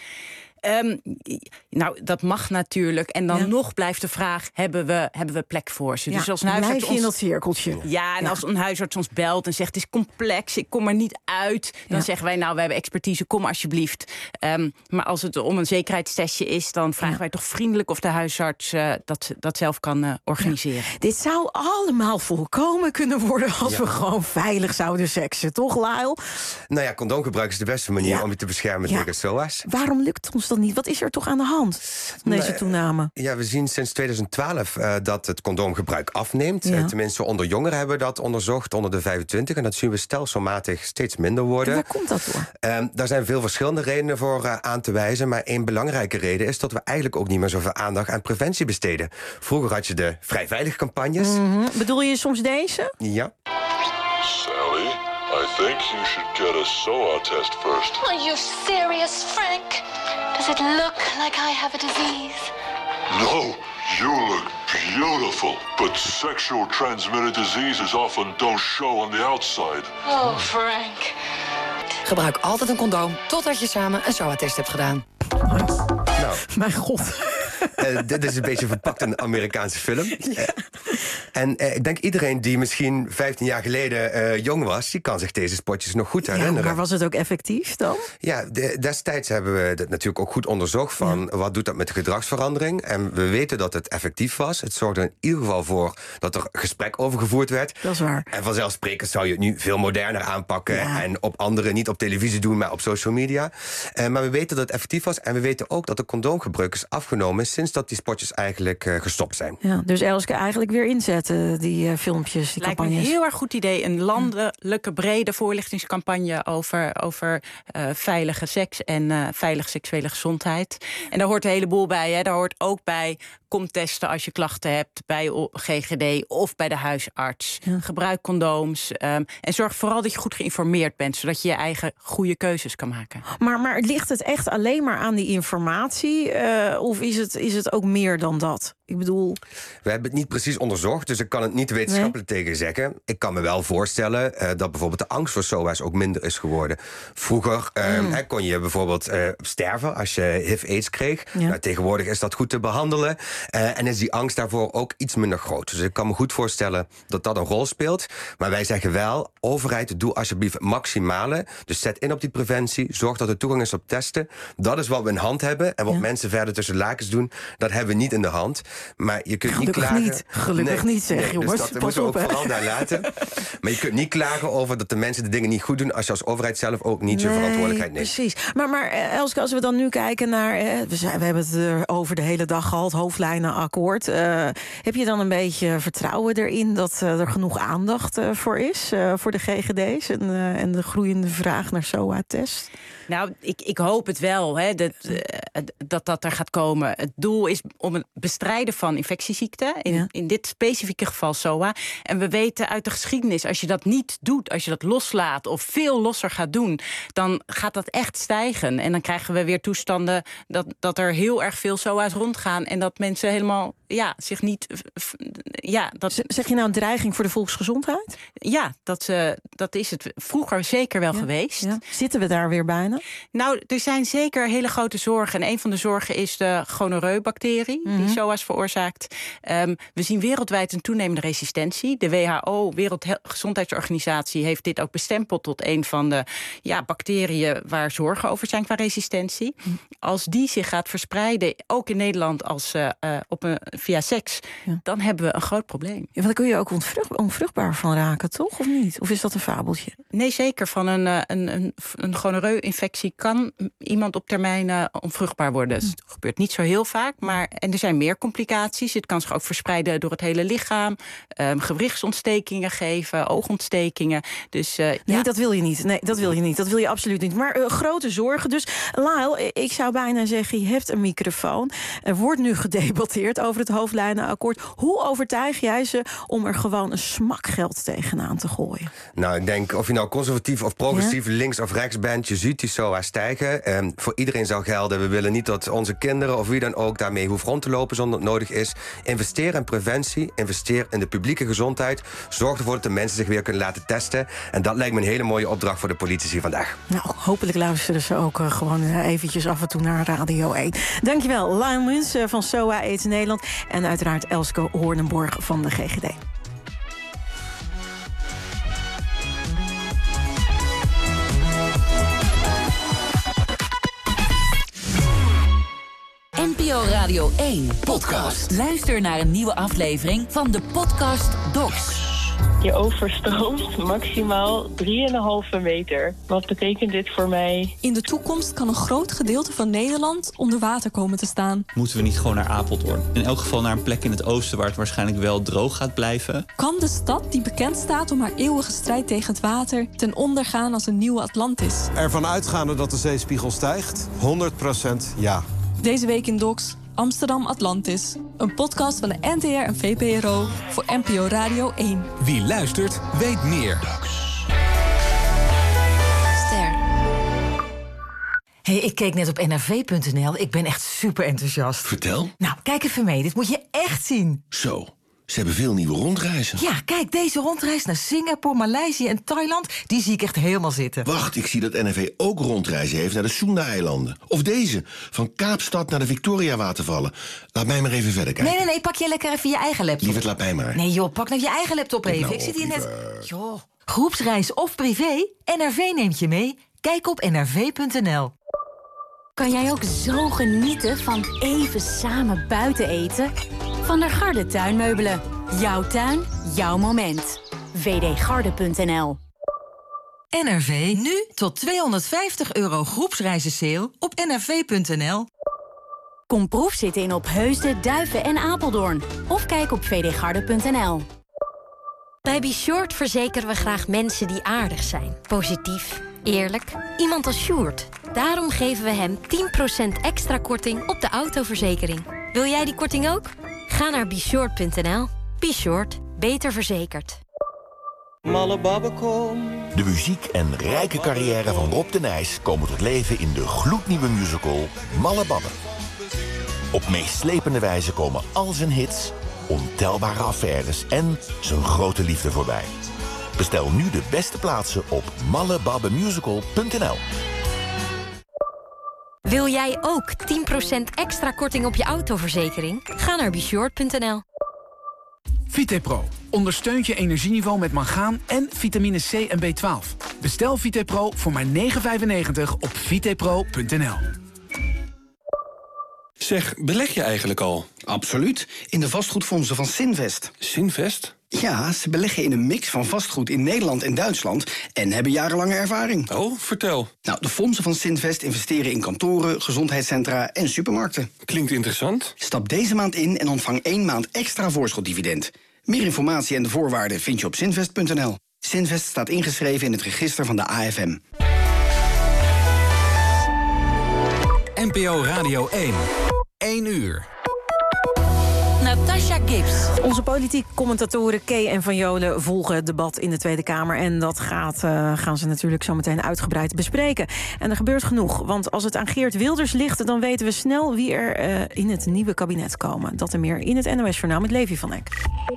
Um, nou, dat mag natuurlijk. En dan ja. nog blijft de vraag, hebben we, hebben we plek voor ze? Ja, dus als een blijf huisarts je in ons, dat cirkeltje. Ja, en ja. als een huisarts ons belt en zegt, het is complex, ik kom er niet uit, dan ja. zeggen wij, nou, we hebben expertise, kom alsjeblieft. Um, maar als het om een zekerheidstestje is, dan vragen ja. wij toch vriendelijk of de huisarts uh, dat, dat zelf kan uh, organiseren. Ja. Dit zou allemaal voorkomen kunnen worden als ja. we gewoon veilig zouden seksen, toch, Lyle? Nou ja, condoomgebruik is de beste manier ja. om je te beschermen ja. tegen S O A's. Waarom lukt ons dat niet? Wat is er toch aan de hand, deze nou, toename? Ja, we zien sinds tweeduizend twaalf uh, dat het condoomgebruik afneemt. Ja. Uh, tenminste, onder jongeren hebben we dat onderzocht, onder de vijfentwintig. En dat zien we stelselmatig steeds minder worden. En waar komt dat door? Uh, daar zijn veel verschillende redenen voor uh, aan te wijzen. Maar één belangrijke reden is dat we eigenlijk ook niet meer zoveel aandacht aan preventie besteden. Vroeger had je de vrij veilig campagnes. Mm-hmm. Bedoel je soms deze? Ja. Sally, I think you should get a S O A-test first. Are you serious, Frank? Does it look like I have a disease? No, you look beautiful. But sexual transmitted diseases often don't show on the outside. Oh, Frank. Gebruik altijd een condoom totdat je samen een S O A-test hebt gedaan. Nou, mijn god. Uh, dit is een beetje verpakt in een Amerikaanse film. Ja. Uh, en uh, ik denk iedereen die misschien vijftien jaar geleden uh, jong was, die kan zich deze spotjes nog goed herinneren. Ja, maar was het ook effectief dan? Ja, de, destijds hebben we dat natuurlijk ook goed onderzocht van ja. wat doet dat met de gedragsverandering. En we weten dat het effectief was. Het zorgde in ieder geval voor dat er gesprek over gevoerd werd. Dat is waar. En vanzelfsprekend zou je het nu veel moderner aanpakken ja. en op anderen niet op televisie doen, maar op social media. Uh, maar we weten dat het effectief was en we weten ook dat de condoomgebruik is afgenomen sinds dat die spotjes eigenlijk uh, gestopt zijn. Ja, dus Elske eigenlijk weer inzetten, die uh, filmpjes, die Lijkt campagnes. me een heel erg goed idee. Een landelijke brede voorlichtingscampagne over, over uh, veilige seks en uh, veilige seksuele gezondheid. En daar hoort een heleboel bij. Hè. Daar hoort ook bij, kom testen als je klachten hebt bij G G D of bij de huisarts. Ja. Gebruik condooms um, en zorg vooral dat je goed geïnformeerd bent, zodat je je eigen goede keuzes kan maken. Maar, maar ligt het echt alleen maar aan die informatie? Uh, of is het, is het ook meer dan dat? Ik bedoel... We hebben het niet precies onderzocht, dus ik kan het niet wetenschappelijk nee. tegen zeggen. Ik kan me wel voorstellen uh, dat bijvoorbeeld de angst voor S O A's ook minder is geworden. Vroeger uh, mm. he, kon je bijvoorbeeld uh, sterven als je H I V-AIDS kreeg. Ja. Nou, tegenwoordig is dat goed te behandelen. Uh, en is die angst daarvoor ook iets minder groot. Dus ik kan me goed voorstellen dat dat een rol speelt. Maar wij zeggen wel, overheid, doe alsjeblieft het maximale. Dus zet in op die preventie, zorg dat er toegang is op testen. Dat is wat we in hand hebben. En wat ja. mensen verder tussen lakens doen, dat hebben we niet in de hand. Maar je kunt Gelukkig niet klagen... Niet. Gelukkig nee, niet, zeg, nee, jongens. Dus dat moeten we ook vooral daar laten. Maar je kunt niet klagen over dat de mensen de dingen niet goed doen als je als overheid zelf ook niet nee, je verantwoordelijkheid neemt. Precies. Maar, maar Elske, als we dan nu kijken naar... Eh, we, zijn, we hebben het er over de hele dag gehad, hoofdlijnenakkoord. Uh, heb je dan een beetje vertrouwen erin dat uh, er genoeg aandacht uh, voor is? Uh, voor de G G D's en, uh, en de groeiende vraag naar S O A-test? Nou, ik, ik hoop het wel, hè, dat, uh, dat dat er gaat komen. Het doel is om het bestrijden van infectieziekten. In, ja. in dit specifieke geval S O A. En we weten uit de geschiedenis, als je dat niet doet, als je dat loslaat of veel losser gaat doen, dan gaat dat echt stijgen. En dan krijgen we weer toestanden dat, dat er heel erg veel S O A's rondgaan en dat mensen helemaal ja, zich niet... Ja, dat... Zeg je nou een dreiging voor de volksgezondheid? Ja, dat, uh, dat is het vroeger zeker wel ja, geweest. Ja. Zitten we daar weer bijna? Nou, er zijn zeker hele grote zorgen. En een van de zorgen is de gonoreu-bacterie, mm-hmm. die S O A's veroorzaakt. Um, we zien wereldwijd een toenemende resistentie. De W H O, Wereldgezondheidsorganisatie, heeft dit ook bestempeld tot een van de ja, bacteriën waar zorgen over zijn qua resistentie. Mm. Als die zich gaat verspreiden, ook in Nederland als uh, uh, op een, via seks, ja. dan hebben we een groot probleem. Ja, want dan kun je ook onvrucht, onvruchtbaar van raken, toch? Of niet? Of is dat een fabeltje? Nee, zeker. Van een, een, een, een gonoreu-infectie kan iemand op termijn uh, onvruchtbaar worden. Mm. Dat gebeurt niet zo heel vaak, maar en er zijn meer complicaties. Het kan zich ook verspreiden door het hele lichaam. Um, gewrichtsontstekingen geven, oogontstekingen. Dus, uh, nee, ja. dat wil je niet. Nee, dat wil je niet. Dat wil je absoluut niet. Maar uh, grote zorgen. Dus, Lyle, ik zou bijna zeggen, je hebt een microfoon. Er wordt nu gedebatteerd over het hoofdlijnenakkoord. Hoe overtuig jij ze om er gewoon een smakgeld tegenaan te gooien? Nou, ik denk, of je nou conservatief of progressief, ja? links of rechts bent, je ziet die S O A stijgen. Um, voor iedereen zou gelden, we willen niet dat onze kinderen of wie dan ook daarmee hoeft rond te lopen zonder het nodig is. Investeer in preventie, investeer in de publieke gezondheid. Zorg ervoor dat de mensen zich weer kunnen laten testen. En dat lijkt me een hele mooie opdracht voor de politici vandaag. Nou, hopelijk luisteren ze ook uh, gewoon uh, eventjes af en toe naar Radio één. Dankjewel, Lyle Muns uh, van S O A AIDS Nederland. En uiteraard Elske Hoornenborg van de G G D. N P O Radio één podcast. Luister naar een nieuwe aflevering van de podcast Docs. Je overstroomt maximaal drie komma vijf meter. Wat betekent dit voor mij? In de toekomst kan een groot gedeelte van Nederland onder water komen te staan. Moeten we niet gewoon naar Apeldoorn? In elk geval naar een plek in het oosten waar het waarschijnlijk wel droog gaat blijven. Kan de stad die bekend staat om haar eeuwige strijd tegen het water ten onder gaan als een nieuwe Atlantis? Ervan uitgaande dat de zeespiegel stijgt? honderd procent ja. Deze week in Docs, Amsterdam Atlantis. Een podcast van de N T R en V P R O voor N P O Radio één. Wie luistert, weet meer. Ster. Hey, ik keek net op N R V punt N L. Ik ben echt super enthousiast. Vertel. Nou, kijk even mee. Dit moet je echt zien. Zo. Ze hebben veel nieuwe rondreizen. Ja, kijk, deze rondreis naar Singapore, Maleisië en Thailand, die zie ik echt helemaal zitten. Wacht, ik zie dat N R V ook rondreizen heeft naar de Sunda-eilanden. Of deze, van Kaapstad naar de Victoria-watervallen. Laat mij maar even verder kijken. Nee, nee, nee, pak jij lekker even je eigen laptop. Lieverd, laat mij maar. Nee joh, pak nou je eigen laptop even. Nou, ik zit hier liever... net... Joh. Groepsreis of privé, N R V neemt je mee. Kijk op N R V punt N L. Kan jij ook zo genieten van even samen buiten eten? Van der Garde tuinmeubelen. Jouw tuin, jouw moment. w d garde punt n l. N R V, nu tot tweehonderdvijftig euro groepsreizen sale op N R V punt N L. Kom proefzitten in Opheusden, Duiven en Apeldoorn. Of kijk op v d garde punt n l. Bij Be Short verzekeren we graag mensen die aardig zijn. Positief, eerlijk, iemand als Sjoerd. Daarom geven we hem tien procent extra korting op de autoverzekering. Wil jij die korting ook? Ga naar be short punt n l. Be Short, beter verzekerd. Malle babbekom. De muziek en rijke carrière van Rob de Nijs komen tot leven in de gloednieuwe musical Malle Babbe. Op meeslepende wijze komen al zijn hits, ontelbare affaires en zijn grote liefde voorbij. Bestel nu de beste plaatsen op malle babbe musical punt n l. Wil jij ook tien procent extra korting op je autoverzekering? Ga naar be short punt n l. Vitepro ondersteunt je energieniveau met mangaan en vitamine C en B twaalf. Bestel Vitepro voor maar negen vijfennegentig op vitepro punt n l. Zeg, beleg je eigenlijk al? Absoluut, in de vastgoedfondsen van Sinvest. Sinvest? Ja, ze beleggen in een mix van vastgoed in Nederland en Duitsland en hebben jarenlange ervaring. Oh, vertel. Nou, de fondsen van Sinvest investeren in kantoren, gezondheidscentra en supermarkten. Klinkt interessant. Stap deze maand in en ontvang één maand extra voorschotdividend. Meer informatie en de voorwaarden vind je op sinvest punt n l. Sinvest staat ingeschreven in het register van de A F M. N P O Radio één. één uur. Natasha Gibbs. Onze politiek commentatoren Kay en Van Jolen volgen het debat in de Tweede Kamer. En dat gaat, uh, gaan ze natuurlijk zo meteen uitgebreid bespreken. En er gebeurt genoeg, want als het aan Geert Wilders ligt, dan weten we snel wie er uh, in het nieuwe kabinet komen. Dat en meer in het N O S-journaal met Levi van Eck.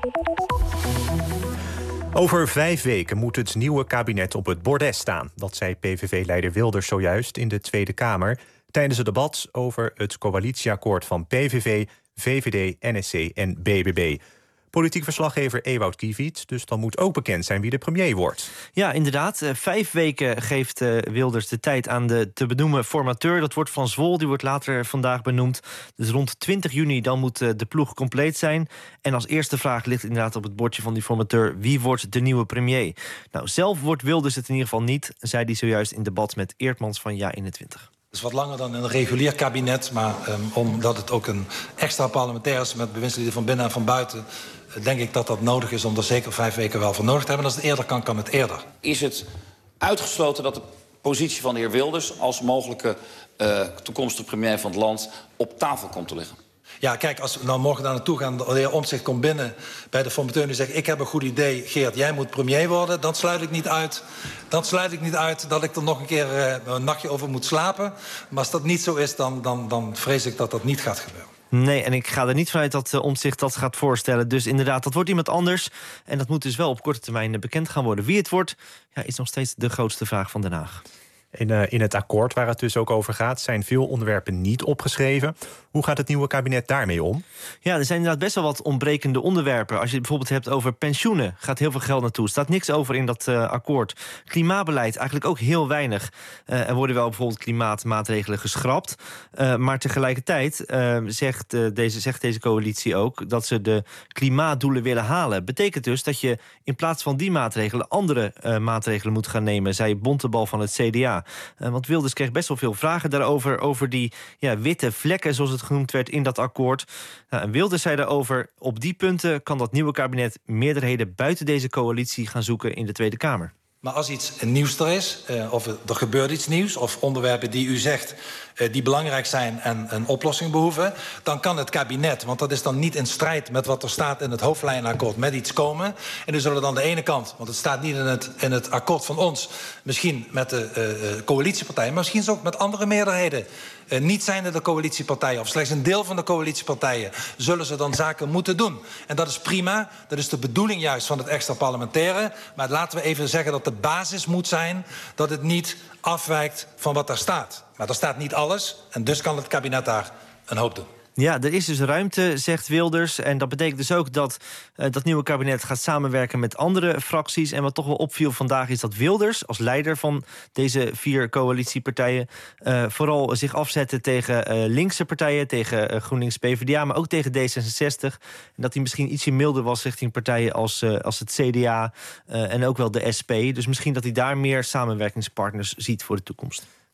Over vijf weken moet het nieuwe kabinet op het bordes staan. Dat zei P V V-leider Wilders zojuist in de Tweede Kamer tijdens het debat over het coalitieakkoord van P V V, V V D, N S C en B B B. Politiek verslaggever Ewout Kiewiet, dus dan moet ook bekend zijn wie de premier wordt. Ja, inderdaad. Vijf weken geeft uh, Wilders de tijd aan de te benoemen formateur. Dat wordt Van Zwol, die wordt later vandaag benoemd. Dus rond twintig juni dan moet uh, de ploeg compleet zijn. En als eerste vraag ligt inderdaad op het bordje van die formateur: wie wordt de nieuwe premier? Nou, zelf wordt Wilders het in ieder geval niet, zei hij zojuist in debat met Eertmans van Ja eenentwintig. Het is wat langer dan een regulier kabinet, maar um, omdat het ook een extra parlementair is met bewindslieden van binnen en van buiten, denk ik dat dat nodig is om er zeker vijf weken wel voor nodig te hebben. En als het eerder kan, kan het eerder. Is het uitgesloten dat de positie van de heer Wilders als mogelijke uh, toekomstige premier van het land op tafel komt te liggen? Ja, kijk, als we nou morgen daar naartoe gaan, de heer Omtzigt komt binnen bij de formateur en die zegt: ik heb een goed idee, Geert, jij moet premier worden, dan sluit ik niet uit, dan sluit ik niet uit dat ik er nog een keer uh, een nachtje over moet slapen. Maar als dat niet zo is, dan, dan, dan vrees ik dat dat niet gaat gebeuren. Nee, en ik ga er niet vanuit dat uh, Omtzigt dat gaat voorstellen. Dus inderdaad, dat wordt iemand anders. En dat moet dus wel op korte termijn bekend gaan worden. Wie het wordt, ja, is nog steeds de grootste vraag van Den Haag. In, uh, in het akkoord waar het dus ook over gaat, zijn veel onderwerpen niet opgeschreven. Hoe gaat het nieuwe kabinet daarmee om? Ja, er zijn inderdaad best wel wat ontbrekende onderwerpen. Als je het bijvoorbeeld hebt over pensioenen, gaat heel veel geld naartoe. Er staat niks over in dat uh, akkoord. Klimaatbeleid, eigenlijk ook heel weinig. Uh, er worden wel bijvoorbeeld klimaatmaatregelen geschrapt. Uh, maar tegelijkertijd uh, zegt, uh, deze, zegt deze coalitie ook dat ze de klimaatdoelen willen halen. Betekent dus dat je in plaats van die maatregelen andere uh, maatregelen moet gaan nemen, zei Bontebal van het C D A. Uh, want Wilders kreeg best wel veel vragen daarover, over die ja, witte vlekken, zoals het genoemd werd in dat akkoord. Nou, en Wilders zei daarover: op die punten kan dat nieuwe kabinet meerderheden buiten deze coalitie gaan zoeken in de Tweede Kamer. Maar als iets nieuws er is, uh, of er gebeurt iets nieuws, of onderwerpen die u zegt uh, die belangrijk zijn en een oplossing behoeven, dan kan het kabinet, want dat is dan niet in strijd met wat er staat in het hoofdlijnenakkoord, met iets komen. En dus zullen dan de ene kant, want het staat niet in het, in het akkoord van ons, misschien met de uh, coalitiepartijen, maar misschien ook met andere meerderheden. Uh, niet zijnde de coalitiepartijen, of slechts een deel van de coalitiepartijen, zullen ze dan zaken moeten doen. En dat is prima, dat is de bedoeling juist van het extra parlementaire. Maar laten we even zeggen dat de basis moet zijn dat het niet afwijkt van wat daar staat. Maar er staat niet alles, en dus kan het kabinet daar een hoop doen. Ja, er is dus ruimte, zegt Wilders. En dat betekent dus ook dat uh, dat nieuwe kabinet gaat samenwerken met andere fracties. En wat toch wel opviel vandaag is dat Wilders, als leider van deze vier coalitiepartijen, uh, vooral zich afzette tegen uh, linkse partijen, tegen uh, GroenLinks, P V D A, maar ook tegen D zesenzestig. En dat hij misschien ietsje milder was richting partijen als, uh, als het C D A uh, en ook wel de S P. Dus misschien dat hij daar meer samenwerkingspartners ziet voor de toekomst.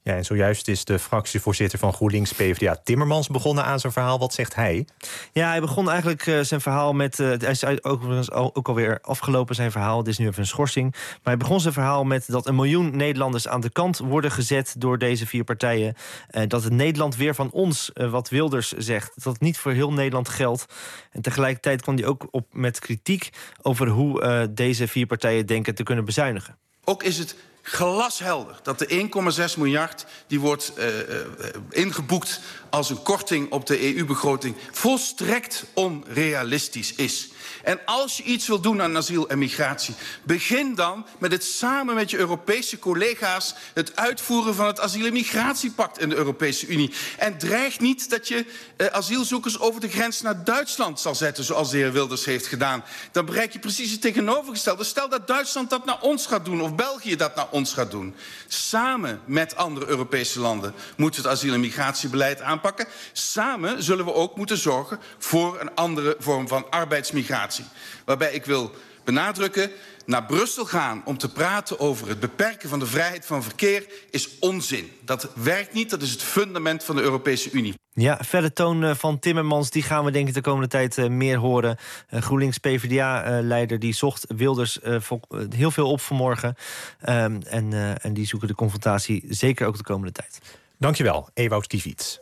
Ja, en zojuist is de fractievoorzitter van GroenLinks PvdA Timmermans begonnen aan zijn verhaal. Wat zegt hij? Ja, hij begon eigenlijk uh, zijn verhaal met... Uh, hij is ook, ook alweer afgelopen zijn verhaal. Het is nu even een schorsing. Maar hij begon zijn verhaal met dat een miljoen Nederlanders aan de kant worden gezet door deze vier partijen. Uh, dat het Nederland weer van ons, uh, wat Wilders zegt, dat het niet voor heel Nederland geldt. En tegelijkertijd kwam hij ook op met kritiek over hoe uh, deze vier partijen denken te kunnen bezuinigen. Ook is het glashelder dat de één komma zes miljard die wordt uh, uh, ingeboekt als een korting op de E U-begroting volstrekt onrealistisch is. En als je iets wil doen aan asiel en migratie, begin dan met het samen met je Europese collega's het uitvoeren van het asiel- en migratiepact in de Europese Unie. En dreig niet dat je uh, asielzoekers over de grens naar Duitsland zal zetten, zoals de heer Wilders heeft gedaan. Dan bereik je precies het tegenovergestelde. Stel dat Duitsland dat naar ons gaat doen of België dat naar ons gaat doen. Samen met andere Europese landen moeten we het asiel- en migratiebeleid aanpakken. Samen zullen we ook moeten zorgen voor een andere vorm van arbeidsmigratie. Waarbij ik wil benadrukken, naar Brussel gaan om te praten over het beperken van de vrijheid van verkeer is onzin. Dat werkt niet, dat is het fundament van de Europese Unie. Ja, verder toon van Timmermans, die gaan we denk ik de komende tijd uh, meer horen. Uh, GroenLinks PvdA-leider die zocht Wilders uh, heel veel op vanmorgen. Um, en, uh, en die zoeken de confrontatie zeker ook de komende tijd. Dankjewel, Ewout Kiviet.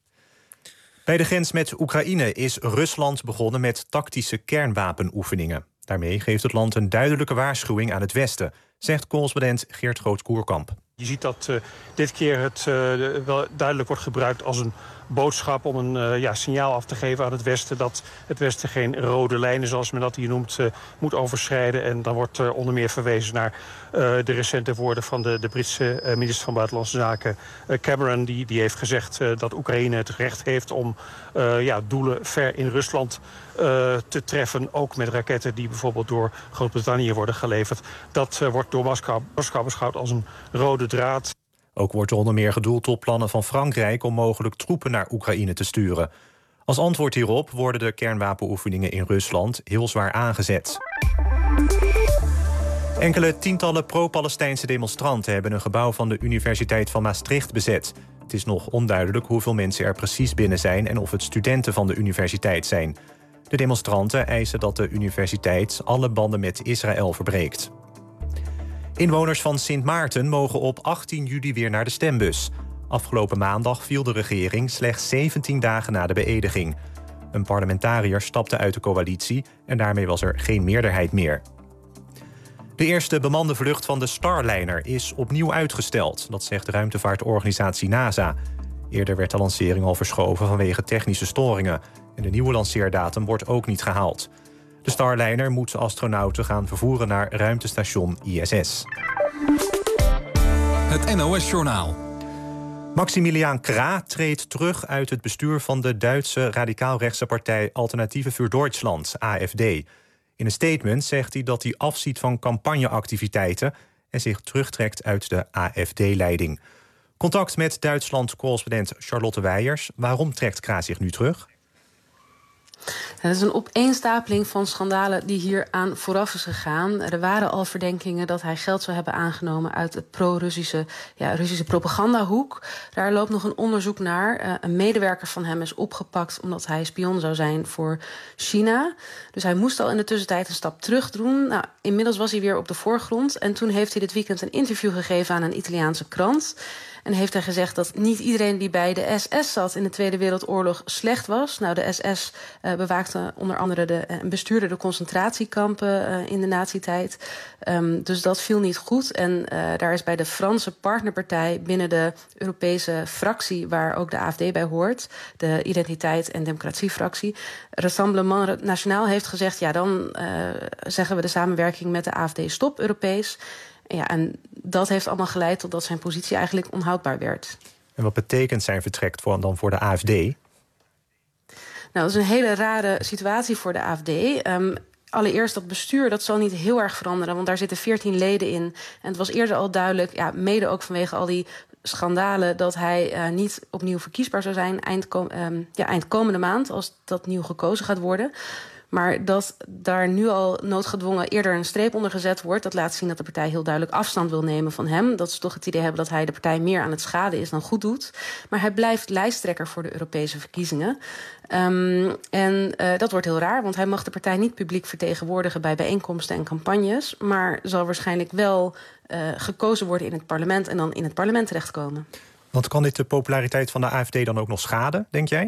Bij de grens met Oekraïne is Rusland begonnen met tactische kernwapenoefeningen. Daarmee geeft het land een duidelijke waarschuwing aan het Westen, zegt correspondent Geert Groot-Koerkamp. Je ziet dat uh, dit keer het uh, wel duidelijk wordt gebruikt als een boodschap om een uh, ja, signaal af te geven aan het Westen dat het Westen geen rode lijnen, zoals men dat hier noemt, uh, moet overschrijden. En dan wordt uh, onder meer verwezen naar uh, de recente woorden van de, de Britse uh, minister van Buitenlandse Zaken uh, Cameron. Die, die heeft gezegd uh, dat Oekraïne het recht heeft om uh, ja, doelen ver in Rusland uh, te treffen. Ook met raketten die bijvoorbeeld door Groot-Brittannië worden geleverd. Dat uh, wordt door Moskou, Moskou beschouwd als een rode draad. Ook wordt er onder meer gedoeld op plannen van Frankrijk om mogelijk troepen naar Oekraïne te sturen. Als antwoord hierop worden de kernwapenoefeningen in Rusland heel zwaar aangezet. Enkele tientallen pro-Palestijnse demonstranten hebben een gebouw van de Universiteit van Maastricht bezet. Het is nog onduidelijk hoeveel mensen er precies binnen zijn en of het studenten van de universiteit zijn. De demonstranten eisen dat de universiteit alle banden met Israël verbreekt. Inwoners van Sint Maarten mogen op achttien juli weer naar de stembus. Afgelopen maandag viel de regering slechts zeventien dagen na de beëdiging. Een parlementariër stapte uit de coalitie en daarmee was er geen meerderheid meer. De eerste bemande vlucht van de Starliner is opnieuw uitgesteld. Dat zegt de ruimtevaartorganisatie NASA. Eerder werd de lancering al verschoven vanwege technische storingen. En de nieuwe lanceerdatum wordt ook niet gehaald. De Starliner moet astronauten gaan vervoeren naar ruimtestation I S S. Het N O S-journaal. Maximiliaan Krah treedt terug uit het bestuur van de Duitse radicaal-rechtse partij Alternatieve für Deutschland, A F D. In een statement zegt hij dat hij afziet van campagneactiviteiten en zich terugtrekt uit de A F D-leiding. Contact met Duitsland-correspondent Charlotte Weijers. Waarom trekt Krah zich nu terug? Het is een opeenstapeling van schandalen die hier aan vooraf is gegaan. Er waren al verdenkingen dat hij geld zou hebben aangenomen uit de pro-Russische ja, Russische propagandahoek. Daar loopt nog een onderzoek naar. Uh, een medewerker van hem is opgepakt omdat hij spion zou zijn voor China. Dus hij moest al in de tussentijd een stap terug doen. Nou, inmiddels was hij weer op de voorgrond. En toen heeft hij dit weekend een interview gegeven aan een Italiaanse krant. En heeft hij gezegd dat niet iedereen die bij de S S zat in de Tweede Wereldoorlog slecht was. Nou, de S S uh, bewaakte onder andere de, uh, bestuurde de concentratiekampen uh, in de nazi-tijd. Um, dus dat viel niet goed. En uh, daar is bij de Franse partnerpartij binnen de Europese fractie, waar ook de A F D bij hoort, de Identiteit- en Democratie-fractie, Rassemblement National heeft gezegd, ja, dan uh, zeggen we de samenwerking met de A F D stop Europees. Ja, en dat heeft allemaal geleid tot dat zijn positie eigenlijk onhoudbaar werd. En wat betekent zijn vertrek voor, dan voor de A F D? Nou, dat is een hele rare situatie voor de A F D. Um, allereerst dat bestuur, dat zal niet heel erg veranderen, want daar zitten veertien leden in. En het was eerder al duidelijk, ja, mede ook vanwege al die schandalen, dat hij uh, niet opnieuw verkiesbaar zou zijn eind, um, ja, eind komende maand, als dat nieuw gekozen gaat worden. Maar dat daar nu al noodgedwongen eerder een streep onder gezet wordt, dat laat zien dat de partij heel duidelijk afstand wil nemen van hem. Dat ze toch het idee hebben dat hij de partij meer aan het schaden is dan goed doet. Maar hij blijft lijsttrekker voor de Europese verkiezingen. Um, en uh, dat wordt heel raar, want hij mag de partij niet publiek vertegenwoordigen bij bijeenkomsten en campagnes, maar zal waarschijnlijk wel uh, gekozen worden in het parlement en dan in het parlement terechtkomen. Want kan dit de populariteit van de A F D dan ook nog schaden, denk jij?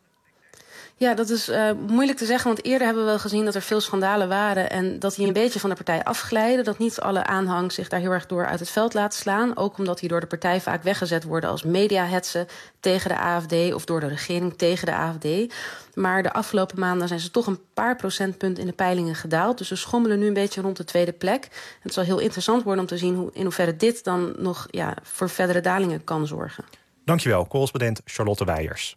Ja, dat is uh, moeilijk te zeggen, want eerder hebben we wel gezien dat er veel schandalen waren en dat hij een beetje van de partij afglijden. Dat niet alle aanhang zich daar heel erg door uit het veld laat slaan. Ook omdat die door de partij vaak weggezet worden als mediahetsen tegen de A F D of door de regering tegen de A F D. Maar de afgelopen maanden zijn ze toch een paar procentpunt in de peilingen gedaald. Dus ze schommelen nu een beetje rond de tweede plek. Het zal heel interessant worden om te zien hoe, in hoeverre dit dan nog ja, voor verdere dalingen kan zorgen. Dankjewel, correspondent Charlotte Weijers.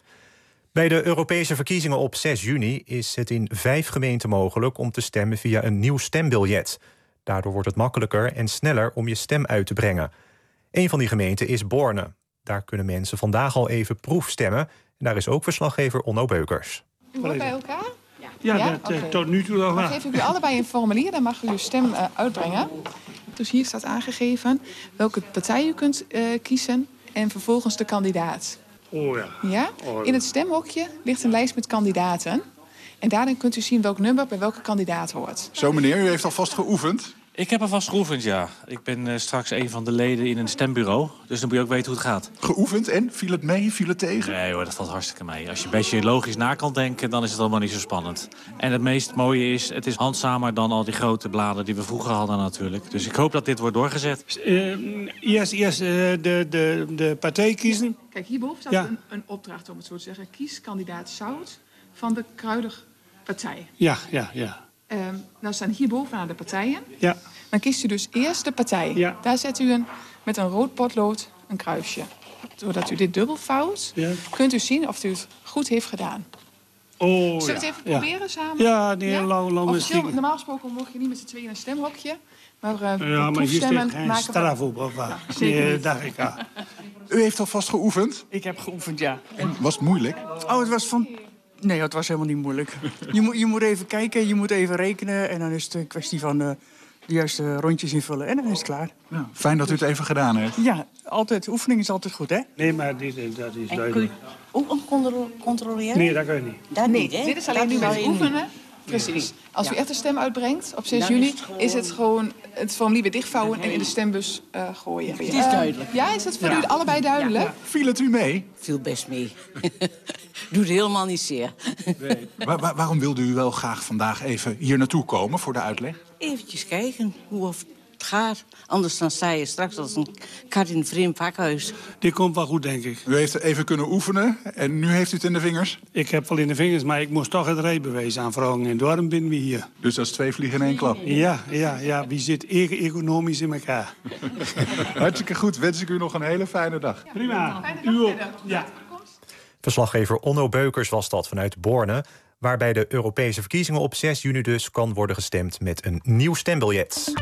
Bij de Europese verkiezingen op zes juni is het in vijf gemeenten mogelijk om te stemmen via een nieuw stembiljet. Daardoor wordt het makkelijker en sneller om je stem uit te brengen. Een van die gemeenten is Borne. Daar kunnen mensen vandaag al even proefstemmen. En daar is ook verslaggever Onno Beukers. U hoort bij elkaar? Ja, ja? Dat, okay. tot nu toe wel. Dan geef ik u allebei een formulier, dan mag u uw stem uh, uitbrengen. Dus hier staat aangegeven welke partij u kunt uh, kiezen en vervolgens de kandidaat. Oh ja. Ja? Oh. In het stemhokje ligt een lijst met kandidaten. En daarin kunt u zien welk nummer bij welke kandidaat hoort. Zo meneer, u heeft alvast geoefend? Ik heb alvast geoefend, ja. Ik ben uh, straks een van de leden in een stembureau. Dus dan moet je ook weten hoe het gaat. Geoefend en? Viel het mee? Viel het tegen? Nee hoor, dat valt hartstikke mee. Als je een beetje logisch na kan denken, dan is het allemaal niet zo spannend. En het meest mooie is, het is handzamer dan al die grote bladen die we vroeger hadden natuurlijk. Dus ik hoop dat dit wordt doorgezet. Uh, eerst eerst uh, de, de, de partij kiezen. Kijk, hierboven staat ja. een, een opdracht, om het zo te zeggen. Kies kandidaat Zout van de Kruidig Partij. Ja, ja, ja. Uh, nou staan hierbovenaan de partijen. Ja. Dan kiest u dus eerst de partij. Ja. Daar zet u een, met een rood potlood een kruisje. Doordat u dit dubbel vouwt, ja. kunt u zien of u het goed heeft gedaan. Oh, Zullen we het ja. even proberen ja. samen? Ja, nee, ja? lang, lang Officieel, normaal gesproken mocht je niet met z'n tweeën in een stemhokje. Maar, uh, ja, maar hier staat geen straf op, of wat? Nee, dacht ik al. U heeft alvast geoefend? Ik heb geoefend, ja. En was het moeilijk? Oh, het was van... Nee, het was helemaal niet moeilijk. Je moet, je moet even kijken, je moet even rekenen... en dan is het een kwestie van uh, de juiste rondjes invullen. En dan is het klaar. Ja, fijn dat u het even gedaan heeft. Ja, altijd. Oefening is altijd goed, hè? Nee, maar dit, dat is duidelijk. Ook een controleren? Nee, dat kan je niet. Dat niet, hè? Dit is alleen nu met oefenen. Precies. Als u echt de stem uitbrengt op zes juni, is het gewoon het formulier weer dichtvouwen en in de stembus uh, gooien. Het is duidelijk. Uh, ja, is het voor ja. u allebei duidelijk? Ja. Viel het u mee? Viel best mee. Doet helemaal niet zeer. Nee. Waar, waar, waarom wilde u wel graag vandaag even hier naartoe komen voor de uitleg? Eventjes kijken hoe of het gaat. Anders dan sta je straks als een kat in een vreemd pakhuis. Dit komt wel goed, denk ik. U heeft even kunnen oefenen en nu heeft u het in de vingers? Ik heb wel in de vingers, maar ik moest toch het rijbewijs aanvragen. En daarom ben we hier. Dus dat is twee vliegen in één klap? Ja, ja, ja. Wie zit economisch in elkaar? Hartstikke goed. Wens ik u nog een hele fijne dag. Ja, prima. U ook. Ja. Verslaggever Onno Beukers was dat vanuit Borne, waarbij de Europese verkiezingen op zes juni dus kan worden gestemd met een nieuw stembiljet.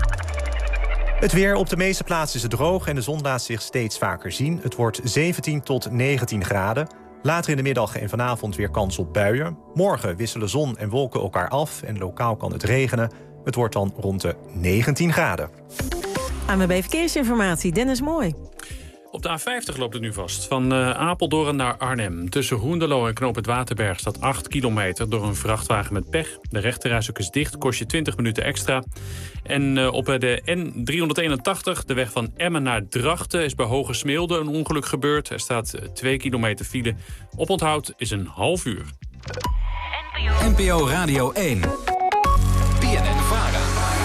Het weer: op de meeste plaatsen is het droog en de zon laat zich steeds vaker zien. Het wordt zeventien tot negentien graden. Later in de middag en vanavond weer kans op buien. Morgen wisselen zon en wolken elkaar af en lokaal kan het regenen. Het wordt dan rond de negentien graden. A N W B Verkeersinformatie, Dennis Mooi. Op de A vijftig loopt het nu vast. Van uh, Apeldoorn naar Arnhem. Tussen Hoenderloo en Knoop het Waterberg staat acht kilometer... door een vrachtwagen met pech. De rechterrijstrook is dicht, kost je twintig minuten extra. En uh, op de N driehonderdeenentachtig, de weg van Emmen naar Drachten... is bij Hoge Smeelde een ongeluk gebeurd. Er staat uh, twee kilometer file. Oponthoud is een half uur. N P O Radio één. B N N Vara.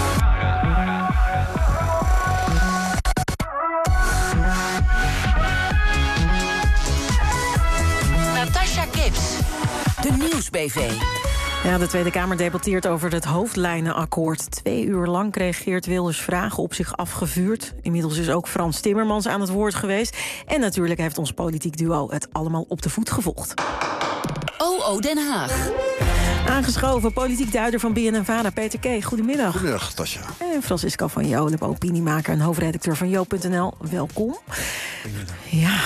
Natasha Gibbs, de Nieuws-B V. Ja, de Tweede Kamer debatteert over het hoofdlijnenakkoord. Twee uur lang kreeg Geert Wilders vragen op zich afgevuurd. Inmiddels is ook Frans Timmermans aan het woord geweest. En natuurlijk heeft ons politiek duo het allemaal op de voet gevolgd. O O Den Haag. Aangeschoven politiek duider van B N N Vara, Peter K. Goedemiddag. Goedemiddag, Tasja. En Francisco van Jolen, opiniemaker en hoofdredacteur van Jo punt N L. Welkom. Goedemiddag. Ja,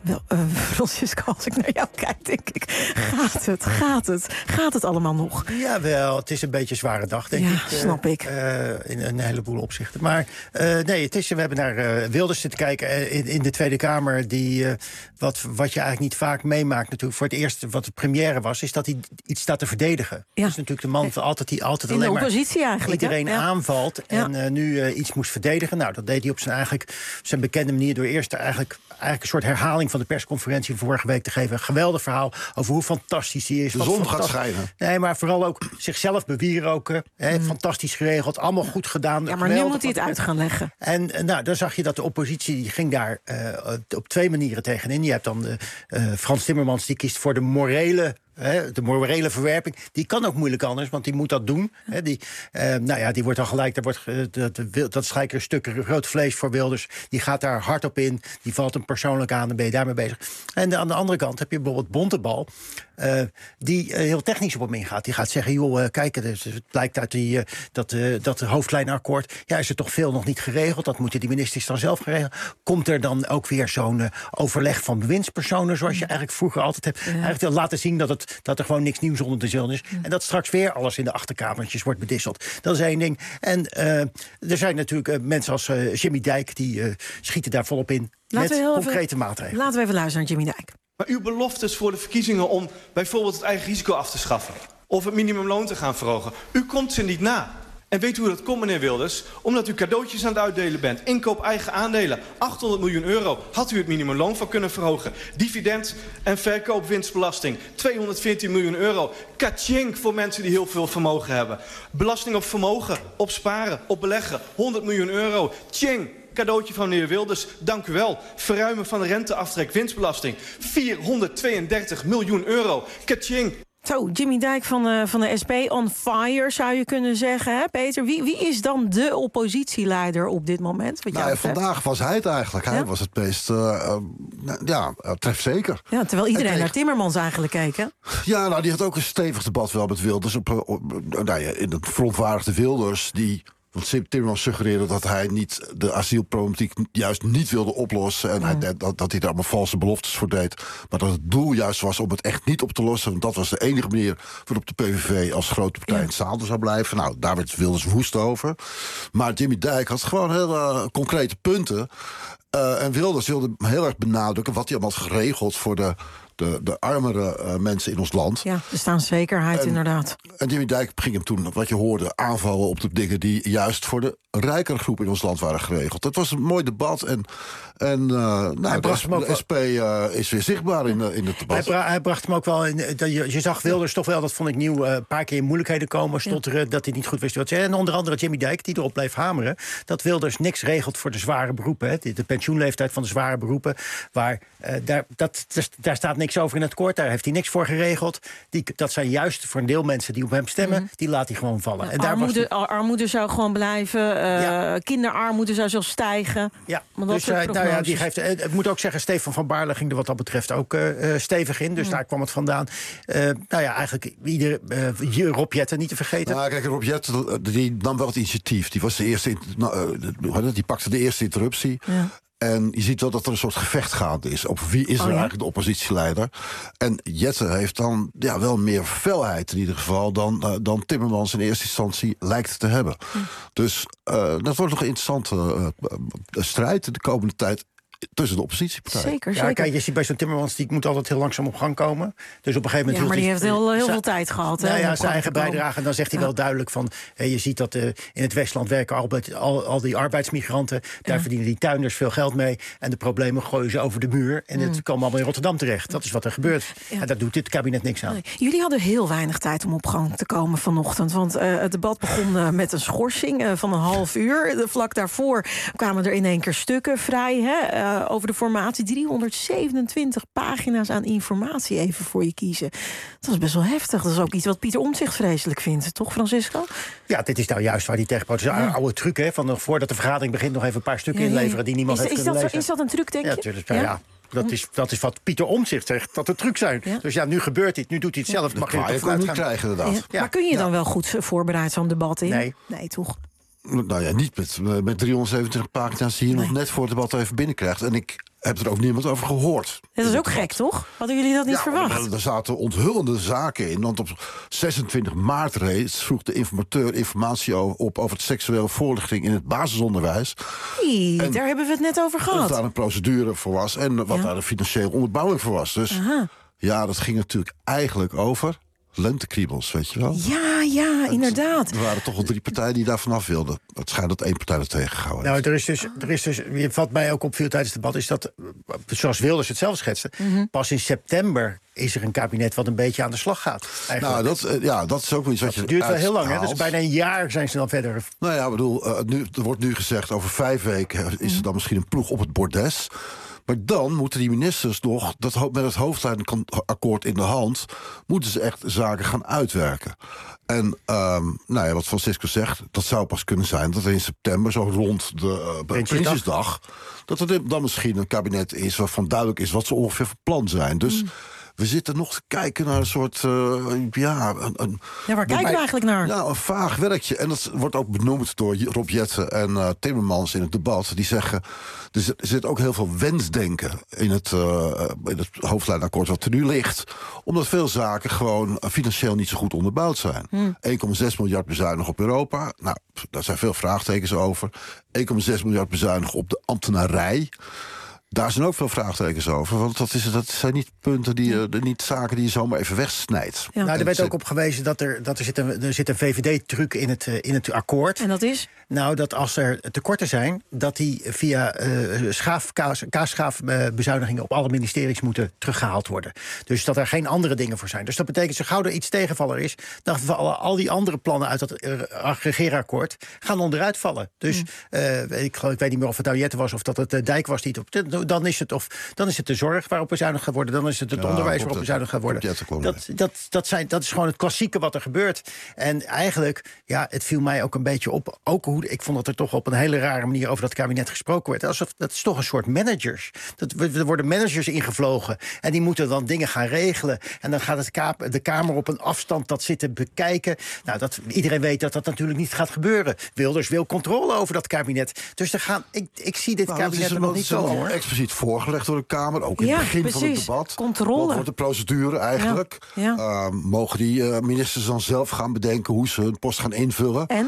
Wel, uh, Francisco, als ik naar jou kijk, denk ik... gaat het, gaat het, gaat het allemaal nog? Jawel, het is een beetje een zware dag, denk ja, ik. Ja, snap ik. Uh, in een heleboel opzichten. Maar uh, nee, het is, we hebben naar uh, Wilders zitten kijken uh, in, in de Tweede Kamer... Die, uh, wat, wat je eigenlijk niet vaak meemaakt natuurlijk. Voor het eerst wat de première was, is dat hij iets staat te verdedigen. Ja. Dat is natuurlijk de man van altijd die altijd in de alleen oppositie maar eigenlijk, iedereen ja. aanvalt... en ja. uh, nu uh, iets moest verdedigen. Nou, dat deed hij op zijn, eigenlijk, zijn bekende manier... door eerst eigenlijk, eigenlijk een soort herhaling van de persconferentie van vorige week te geven. Een geweldig verhaal over hoe fantastisch hij is. De zon gaat schijnen. Nee, maar vooral ook zichzelf bewieroken. Hè, mm. Fantastisch geregeld, allemaal goed gedaan. Ja, maar nu moet hij het uit gaan leggen. En nou, dan zag je dat de oppositie die ging daar uh, op twee manieren tegenin. Je hebt dan de, uh, Frans Timmermans, die kiest voor de morele... He, de morele verwerping, die kan ook moeilijk anders, want die moet dat doen. He, die, uh, nou ja, die wordt dan gelijk, daar wordt, uh, dat, dat is gelijk een stuk groot vlees voor Wilders. Die gaat daar hard op in, die valt hem persoonlijk aan, dan ben je daarmee bezig. En de, aan de andere kant heb je bijvoorbeeld Bontebal, uh, die uh, heel technisch op hem ingaat. Die gaat zeggen, joh, uh, kijk, dus het blijkt uit die, uh, dat, uh, dat hoofdlijnakkoord, ja, is er toch veel nog niet geregeld. Dat moeten die ministers dan zelf geregeld. Komt er dan ook weer zo'n uh, overleg van bewindspersonen, zoals je eigenlijk vroeger altijd hebt. Ja. Eigenlijk laten zien dat het dat er gewoon niks nieuws onder de zon is. Mm. En dat straks weer alles in de achterkamertjes wordt bedisseld. Dat is één ding. En uh, er zijn natuurlijk uh, mensen als uh, Jimmy Dijk... die uh, schieten daar volop in laten met concrete even, maatregelen. Laten we even luisteren naar Jimmy Dijk. Maar uw beloftes voor de verkiezingen om bijvoorbeeld het eigen risico af te schaffen... of het minimumloon te gaan verhogen, u komt ze niet na. En weet u hoe dat komt, meneer Wilders? Omdat u cadeautjes aan het uitdelen bent. Inkoop eigen aandelen. achthonderd miljoen euro. Had u het minimumloon van kunnen verhogen. Dividend en verkoopwinstbelasting. tweehonderdveertien miljoen euro. Kaching voor mensen die heel veel vermogen hebben. Belasting op vermogen, op sparen, op beleggen. honderd miljoen euro. Tjing! Cadeautje van meneer Wilders, dank u wel. Verruimen van de renteaftrek winstbelasting. vierhonderdtweeëndertig miljoen euro. Kaching! Zo, Jimmy Dijk van, uh, van de S P on fire, zou je kunnen zeggen. Hè, Peter, wie, wie is dan de oppositieleider op dit moment? Wat nou, ja, vandaag was hij het eigenlijk. Hij ja? was het meest, uh, uh, ja, trefzeker. Ja, terwijl iedereen kreeg... naar Timmermans eigenlijk keek, hè? Ja, nou, die had ook een stevig debat wel met Wilders. Op, op, op, nou ja, in het verontwaardigde Wilders, die... Want Timmermans suggereerde dat hij niet de asielproblematiek juist niet wilde oplossen. En hij, dat, dat hij daar allemaal valse beloftes voor deed. Maar dat het doel juist was om het echt niet op te lossen. Want dat was de enige manier waarop de P V V als grote partij ja. in het zadel zou blijven. Nou, daar werd Wilders woest over. Maar Jimmy Dijk had gewoon hele concrete punten. Uh, en Wilders wilde heel erg benadrukken wat hij allemaal had geregeld voor de... De, de armere uh, mensen in ons land. Ja, de staanszekerheid en, inderdaad. En Jimmy Dijk ging hem toen, wat je hoorde, aanvallen op de dingen... die juist voor de rijkere groep in ons land waren geregeld. Het was een mooi debat en, en uh, nou, de, de, de S P uh, is weer zichtbaar in, uh, in het debat. Hij, bra hij bracht hem ook wel in... Uh, je, je zag Wilders toch wel, dat vond ik nieuw, uh, een paar keer in moeilijkheden komen... stotteren, ja. dat hij niet goed wist wat ze zei. En onder andere Jimmy Dijk, die erop bleef hameren... dat Wilders niks regelt voor de zware beroepen. Hè. De, de pensioenleeftijd van de zware beroepen. Waar, uh, daar, dat, daar staat niks over in het kort. Daar heeft hij niks voor geregeld. Die, dat zijn juist voor een deel mensen die op hem stemmen. Mm. Die laat hij gewoon vallen. Ja, en daar armoede, was die... armoede zou gewoon blijven. Uh, ja. Kinderarmoede zou zelfs stijgen. Ja, dus, uh, nou ja, die geeft, ik moet ook zeggen, Stefan van Baarle ging er wat dat betreft ook uh, stevig in. Dus mm. daar kwam het vandaan. Uh, nou ja, eigenlijk iedere, uh, Rob Jetten niet te vergeten. Nou, kijk, Rob Jetten die nam wel het initiatief. Die, was de eerste, uh, die pakte de eerste interruptie. Ja. En je ziet wel dat er een soort gevecht gaande is. Op wie is er oh, ja? eigenlijk de oppositieleider? En Jette heeft dan ja, wel meer felheid in ieder geval... dan, uh, dan Timmermans in eerste instantie lijkt te hebben. Hm. Dus uh, dat wordt nog een interessante uh, uh, strijd de komende tijd... tussen de oppositiepartijen. Zeker, ja, zeker. Kijk, je ziet bij zo'n Timmermans, die moet altijd heel langzaam op gang komen. Dus op een gegeven moment... Ja, maar die heeft hij, heel, heel zijn, veel tijd gehad. Nou hè, ja, zijn eigen bijdrage. En dan zegt hij ja. wel duidelijk van... Hey, je ziet dat uh, in het Westland werken al, al, al die arbeidsmigranten. Daar ja. verdienen die tuinders veel geld mee. En de problemen gooien ze over de muur. En het mm. komen allemaal in Rotterdam terecht. Dat is wat er gebeurt. Ja. En daar doet dit kabinet niks aan. Nee. Jullie hadden heel weinig tijd om op gang te komen vanochtend. Want uh, het debat begon uh, met een schorsing uh, van een half uur. De vlak daarvoor kwamen er in één keer stukken vrij hè, uh, over de formatie. driehonderdzevenentwintig pagina's aan informatie even voor je kiezen. Dat is best wel heftig. Dat is ook iets wat Pieter Omtzigt vreselijk vindt. Toch, Francisco? Ja, dit is nou juist waar die tegen protesteert. Ja. Oude truc, hè, van voordat de vergadering begint... nog even een paar stukken ja, ja. inleveren die niemand is, heeft is kunnen dat, lezen. Is dat een truc, denk je? Ja, natuurlijk. Ja, ja. ja. Dat is, dat is wat Pieter Omtzigt zegt, dat het truc zijn. Ja. Dus ja, nu gebeurt dit, nu doet hij het zelf. Ja. Mag je het toch niet krijgen, inderdaad. Ja. Ja. Maar kun je dan ja. wel goed voorbereid zo'n debat in? Nee. Nee, toch? Nou ja, niet met, met driehonderdzevenentwintig pagina's die je nee. nog net voor het debat even binnenkrijgt. En ik heb er ook niemand over gehoord. Dat is ook gek, toch? Hadden jullie dat niet ja, verwacht? Er, er zaten onthullende zaken in. Want op zesentwintig maart reeds vroeg de informateur informatie op over het seksuele voorlichting in het basisonderwijs. Hey, en daar hebben we het net over gehad. Dat daar een procedure voor was en wat ja. daar een financiële onderbouwing voor was. Dus Aha. ja, dat ging natuurlijk eigenlijk over lentekriebels, weet je wel? Ja, ja, inderdaad. Er waren toch wel drie partijen die daar vanaf wilden. Het schijnt dat één partij er tegengehouden Nou, er is dus, er is dus, wat mij ook opviel tijdens het debat, is dat, zoals Wilders het zelf schetste, mm-hmm. pas in september is er een kabinet wat een beetje aan de slag gaat. Eigenlijk. Nou, dat, ja, dat is ook wel iets wat je. Het duurt wel heel lang, hè? Dus bijna een jaar zijn ze dan verder. Nou ja, ik bedoel, uh, nu, er wordt nu gezegd, over vijf weken is er dan misschien een ploeg op het bordes. Maar dan moeten die ministers nog, dat met het hoofdlijnenakkoord in de hand, moeten ze echt zaken gaan uitwerken. En um, nou ja, wat Francisco zegt, dat zou pas kunnen zijn dat er in september, zo rond de uh, Prinsjesdag, dat er dan misschien een kabinet is waarvan duidelijk is wat ze ongeveer van plan zijn. Dus mm. we zitten nog te kijken naar een soort, uh, ja... Een, een, ja, waar kijken we eigenlijk naar? Nou, een vaag werkje. En dat wordt ook benoemd door Rob Jetten en uh, Timmermans in het debat. Die zeggen, er zit, er zit ook heel veel wensdenken in het, uh, in het hoofdlijnakkoord wat er nu ligt. Omdat veel zaken gewoon financieel niet zo goed onderbouwd zijn. Hmm. één komma zes miljard bezuinigen op Europa. Nou, daar zijn veel vraagtekens over. één komma zes miljard bezuinigen op de ambtenarij. Daar zijn ook veel vraagtekens over. Want dat, is, dat zijn niet punten, die, uh, niet zaken die je zomaar even wegsnijdt. Ja. Nou, er werd ook op gewezen dat er, dat er, zit, een, er zit een V V D-truc in het, uh, in het akkoord. En dat is? Nou, dat als er tekorten zijn, dat die via uh, schaaf, kaas, kaasschaafbezuinigingen op alle ministeries moeten teruggehaald worden. Dus dat er geen andere dingen voor zijn. Dus dat betekent, zo gauw er iets tegenvaller is, dan vallen al die andere plannen uit dat uh, regeerakkoord gaan onderuit vallen. Dus mm. uh, ik, ik weet niet meer of het nou Jetten was of dat het uh, Dijk was die het op. Dan is het, of, dan is het de zorg waarop bezuinigd gaat worden. Dan is het het ja, onderwijs waarop bezuinigd gaat worden. Dat, dat, dat, zijn, dat is gewoon het klassieke wat er gebeurt. En eigenlijk, ja, het viel mij ook een beetje op. Ook hoe, ik vond dat er toch op een hele rare manier over dat kabinet gesproken werd. Alsof, dat is toch een soort managers. Dat, er worden managers ingevlogen. En die moeten dan dingen gaan regelen. En dan gaat het ka- de Kamer op een afstand dat zitten bekijken. Nou, dat, iedereen weet dat dat natuurlijk niet gaat gebeuren. Wilders wil controle over dat kabinet. Dus er gaan, ik, ik zie dit nou, kabinet er nog niet zo hoor. Expliciet voorgelegd door de Kamer, ook in ja, het begin precies. van het debat. Controle. Wat wordt de procedure eigenlijk? Ja, ja. Uh, mogen die uh, ministers dan zelf gaan bedenken hoe ze hun post gaan invullen? En?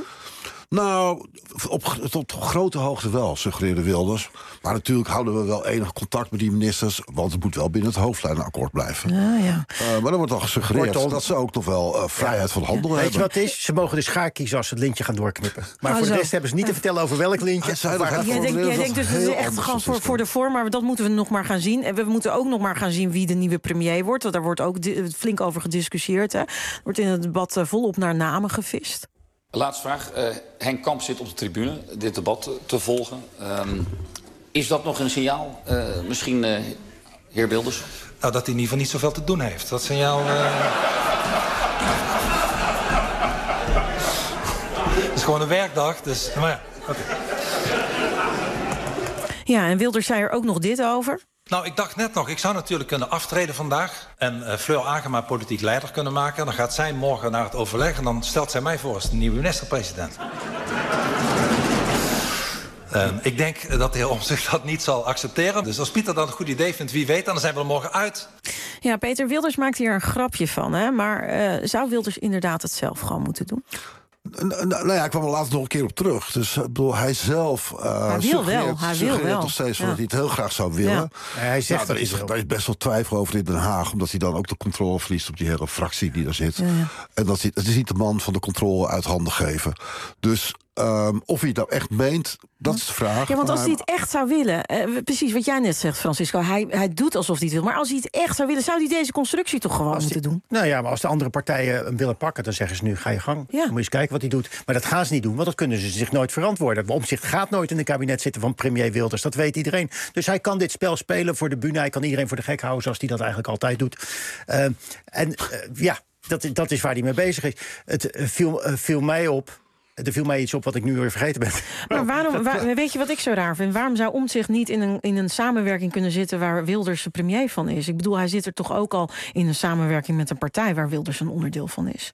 Nou, op, tot grote hoogte wel, suggereerde Wilders. Maar natuurlijk houden we wel enig contact met die ministers, want het moet wel binnen het hoofdlijnenakkoord blijven. Ja, ja. Uh, maar er wordt al gesuggereerd Kortom, dat ze ook nog wel uh, vrijheid ja. van handel ja. hebben. Weet je wat het is? Ze mogen de schaar kiezen als ze het lintje gaan doorknippen. Maar oh, voor zo. de rest hebben ze niet te vertellen over welk lintje. Ja, waar jij denkt, jij denkt dus dat het is echt gewoon voor, voor de vorm, maar dat moeten we nog maar gaan zien. En we moeten ook nog maar gaan zien wie de nieuwe premier wordt. Want daar wordt ook di- flink over gediscussieerd. Hè. Er wordt in het debat uh, volop naar namen gevist. Laatste vraag. Uh, Henk Kamp zit op de tribune dit debat te volgen. Um, is dat nog een signaal? Uh, misschien, uh, heer Wilders? Nou, dat hij in ieder geval niet zoveel te doen heeft. Dat signaal... Uh... Het is gewoon een werkdag, dus... Maar ja, okay. Ja, en Wilders zei er ook nog dit over. Nou, ik dacht net nog, ik zou natuurlijk kunnen aftreden vandaag en uh, Fleur Agema politiek leider kunnen maken. Dan gaat zij morgen naar het overleg en dan stelt zij mij voor als de nieuwe minister-president. uh, ik denk dat de heer Omtzigt dat niet zal accepteren. Dus als Pieter dat een goed idee vindt, wie weet, dan zijn we er morgen uit. Ja, Peter Wilders maakt hier een grapje van, hè? Maar uh, zou Wilders inderdaad het zelf gewoon moeten doen? Nou ja, ik kwam er later nog een keer op terug. Dus ik bedoel, hij zelf uh, hij wil wel. Hij wil wel. nog steeds ja. dat hij het heel graag zou willen. Ja. Hij zegt nou, daar, is, daar is best wel twijfel over in Den Haag, omdat hij dan ook de controle verliest op die hele fractie die daar zit. Ja, ja. En dat hij, het is niet de man van de controle uit handen geven. Dus um, of hij het nou echt meent, dat is de vraag. Ja, want als hij het echt zou willen, uh, precies wat jij net zegt, Francisco, hij, hij doet alsof hij het wil. Maar als hij het echt zou willen, zou hij deze constructie toch gewoon als moeten die, doen? Nou ja, maar als de andere partijen hem willen pakken, dan zeggen ze nu, ga je gang. Ja. Dan moet je eens kijken wat hij doet. Maar dat gaan ze niet doen, want dat kunnen ze zich nooit verantwoorden. Omtzigt gaat nooit in een kabinet zitten van premier Wilders. Dat weet iedereen. Dus hij kan dit spel spelen voor de bühne. Hij kan iedereen voor de gek houden, zoals hij dat eigenlijk altijd doet. Uh, en uh, ja, dat, dat is waar hij mee bezig is. Het uh, viel, uh, viel mij op... Er viel mij iets op wat ik nu weer vergeten ben. Maar waarom, waar, weet je wat ik zo raar vind? Waarom zou Omtzigt niet in een, in een samenwerking kunnen zitten waar Wilders de premier van is? Ik bedoel, hij zit er toch ook al in een samenwerking met een partij waar Wilders een onderdeel van is.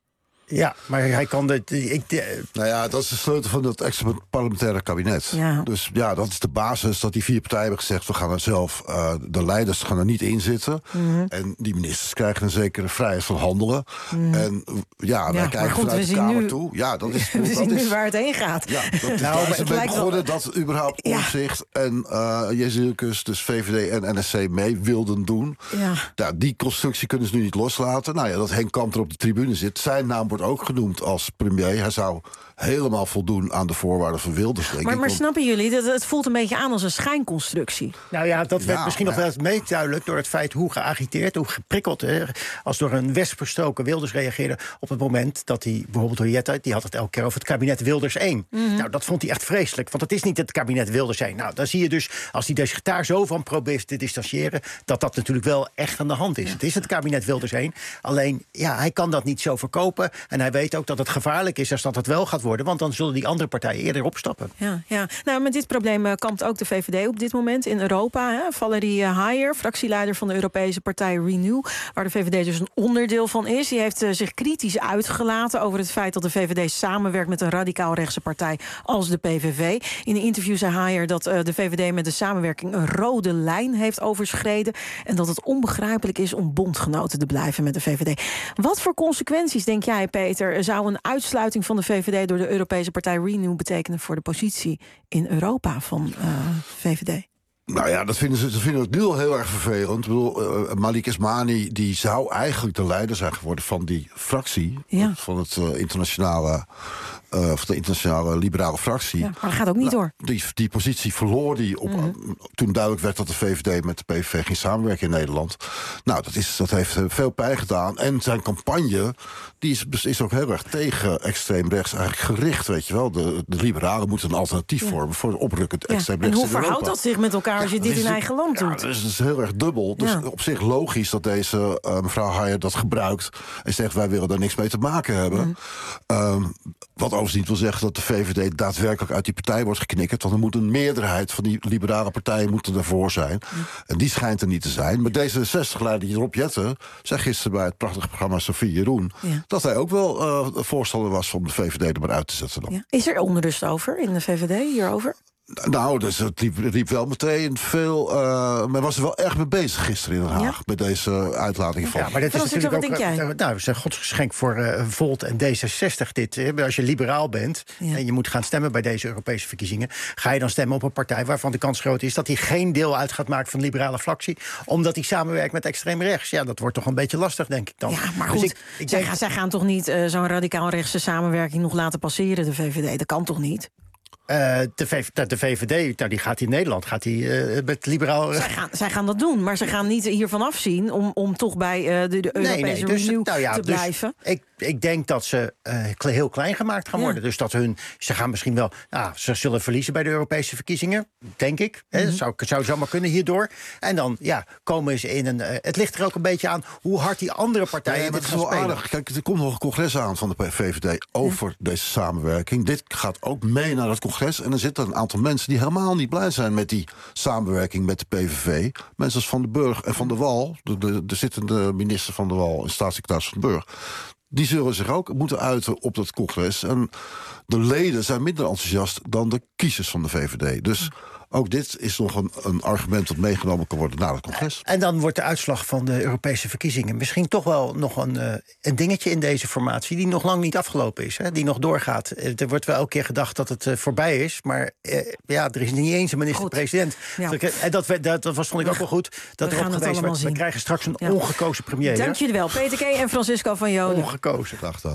Ja, maar hij kan de, ik, de... Nou ja, dat is de sleutel van het extra parlementaire kabinet. Ja. Dus ja, dat is de basis dat die vier partijen hebben gezegd... we gaan er zelf, uh, de leiders gaan er niet in zitten. Mm-hmm. En die ministers krijgen een zekere vrijheid van handelen. Mm. En ja, ja wij kijken goed, vanuit de Kamer nu, toe. Ja, dat is, we dat zien is, nu waar het heen gaat. Ja, dat is nou, daar is mee begonnen wel... dat überhaupt ja. Omtzigt en uh, Jezielkus, dus V V D en N S C mee wilden doen. Ja. Ja, die constructie kunnen ze nu niet loslaten. Nou ja, dat Henk Kamp er op de tribune zit. Zijn naam wordt ook genoemd als premier. Hij zou helemaal voldoen aan de voorwaarden van Wilders, denk maar, ik. Maar snappen jullie, dat het voelt een beetje aan als een schijnconstructie. Nou ja, dat werd ja, misschien nog wel eens mee duidelijk... door het feit hoe geagiteerd, hoe geprikkeld... Hè, als door een wesp gestoken Wilders reageerde... op het moment dat hij, bijvoorbeeld Henrietta... die had het elke keer over het kabinet Wilders één. Mm-hmm. Nou, dat vond hij echt vreselijk, want het is niet het kabinet Wilders één. Nou, dan zie je dus, als hij zich daar zo van probeert te distancieren... dat dat natuurlijk wel echt aan de hand is. Het is het kabinet Wilders één. Alleen, ja, hij kan dat niet zo verkopen... en hij weet ook dat het gevaarlijk is als dat het wel gaat worden... want dan zullen die andere partijen eerder opstappen. Ja, ja. Nou, met dit probleem uh, kampt ook de V V D op dit moment in Europa. Hè? Valerie Hayer, fractieleider van de Europese partij Renew... waar de V V D dus een onderdeel van is. Die heeft uh, zich kritisch uitgelaten over het feit dat de V V D samenwerkt... met een radicaal-rechtse partij als de P V V. In een interview zei Hayer dat uh, de V V D met de samenwerking... een rode lijn heeft overschreden... en dat het onbegrijpelijk is om bondgenoten te blijven met de V V D. Wat voor consequenties, denk jij, Peter... zou een uitsluiting van de V V D door de Europese partij Renew betekenen voor de positie in Europa van uh, V V D? Nou ja, dat vinden ze, ze vinden het nu al heel erg vervelend. Ik bedoel, uh, Malik Esmani die zou eigenlijk de leider zijn geworden van die fractie. Ja. Van het uh, internationale, uh, van de internationale liberale fractie. Ja, maar dat gaat ook niet nou, door. Die, die positie verloor die op, mm-hmm. toen duidelijk werd dat de V V D met de P V V ging samenwerken in Nederland. Nou, dat, is, dat heeft veel pijn gedaan. En zijn campagne die is, is ook heel erg tegen extreem rechts eigenlijk gericht, weet je wel. De, de liberalen moeten een alternatief ja. vormen voor oprukkend ja. extreem rechts. En hoe verhoudt dat zich met elkaar als je ja, dit in eigen land doet? Ja, dus het is heel erg dubbel. Dus ja. op zich logisch dat deze uh, mevrouw Hayer dat gebruikt en zegt wij willen daar niks mee te maken hebben. Mm. Um, wat overigens niet wil zeggen dat de V V D daadwerkelijk uit die partij wordt geknikkerd. Want er moet een meerderheid van die liberale partijen moeten ervoor zijn. Mm. En die schijnt er niet te zijn. Maar D zesenzestig-leider Rob Jetten zei gisteren bij het prachtige programma Sophie Jeroen... Ja. dat hij ook wel uh, voorstander was om de V V D er maar uit te zetten. Dan. Ja. Is er onrust over in de V V D hierover? Nou, dus het liep, riep wel meteen veel... Uh, men was er wel erg mee bezig gisteren in Den Haag... Ja? met deze uitlating van... Ja, maar dit is natuurlijk ook... Uh, nou, het is een godsgeschenk voor uh, Volt en D zesenzestig dit. Hè. Als je liberaal bent ja. en je moet gaan stemmen bij deze Europese verkiezingen... ga je dan stemmen op een partij waarvan de kans groot is... dat hij geen deel uit gaat maken van de liberale fractie... omdat hij samenwerkt met extreem rechts. Ja, dat wordt toch een beetje lastig, denk ik dan. Ja, maar dus goed, ik, ik zij, denk... gaan, zij gaan toch niet uh, zo'n radicaal-rechtse samenwerking... nog laten passeren, de V V D? Dat kan toch niet? Uh, de, v, de V V D, nou, die gaat in Nederland, gaat die uh, met liberaal... Zij gaan, zij gaan dat doen, maar ze gaan niet hiervan afzien... om, om toch bij uh, de, de Europese nee, nee, dus, Renew nou ja, te dus blijven. Ik, ik denk dat ze uh, heel klein gemaakt gaan ja. worden. Dus dat hun, ze gaan misschien wel... Nou, ze zullen verliezen bij de Europese verkiezingen, denk ik. Mm-hmm. Hè, zou, zou zomaar kunnen hierdoor. En dan ja, komen ze in een... Uh, het ligt er ook een beetje aan hoe hard die andere partijen... Ja, dit het gaan is wel spelen. aardig. Kijk, er komt nog een congres aan van de V V D... over ja. deze samenwerking. Dit gaat ook mee naar het congres... en er zitten een aantal mensen die helemaal niet blij zijn... met die samenwerking met de P V V. Mensen als Van den Burg en Van der Wal... de, de, de zittende minister Van der Wal en staatssecretaris Van den Burg... die zullen zich ook moeten uiten op dat congres. En de leden zijn minder enthousiast dan de kiezers van de V V D. Dus ook dit is nog een, een argument dat meegenomen kan worden naar het congres. En dan wordt de uitslag van de Europese verkiezingen... misschien toch wel nog een, uh, een dingetje in deze formatie... die nog lang niet afgelopen is, hè, die nog doorgaat. Er wordt wel elke keer gedacht dat het uh, voorbij is... maar uh, ja, er is niet eens een minister-president. Ja. En dat, dat, dat was, vond ik ook wel goed, dat er ook geweest werd. We krijgen straks een ja. ongekozen premier. Dank jullie wel, Peter K. en Francisco van Jolen. Ongekozen. Dag dat.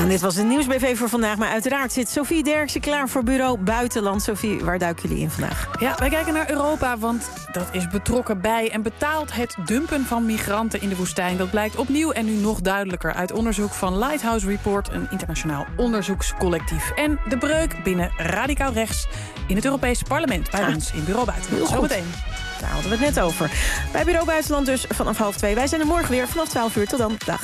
En dit was het Nieuws B V voor vandaag. Maar uiteraard zit Sophie Derksen klaar voor Bureau Buitenland. Sophie, waar duiken jullie in vandaag? Ja, wij kijken naar Europa, want dat is betrokken bij en betaalt het dumpen van migranten in de woestijn. Dat blijkt opnieuw en nu nog duidelijker uit onderzoek van Lighthouse Report, een internationaal onderzoekscollectief. En de breuk binnen radicaal rechts in het Europese parlement bij ons in Bureau Buitenland. Zometeen. Daar hadden we het net over. Bij Bureau Buitenland dus vanaf half twee. Wij zijn er morgen weer vanaf twaalf uur. Tot dan. Dag.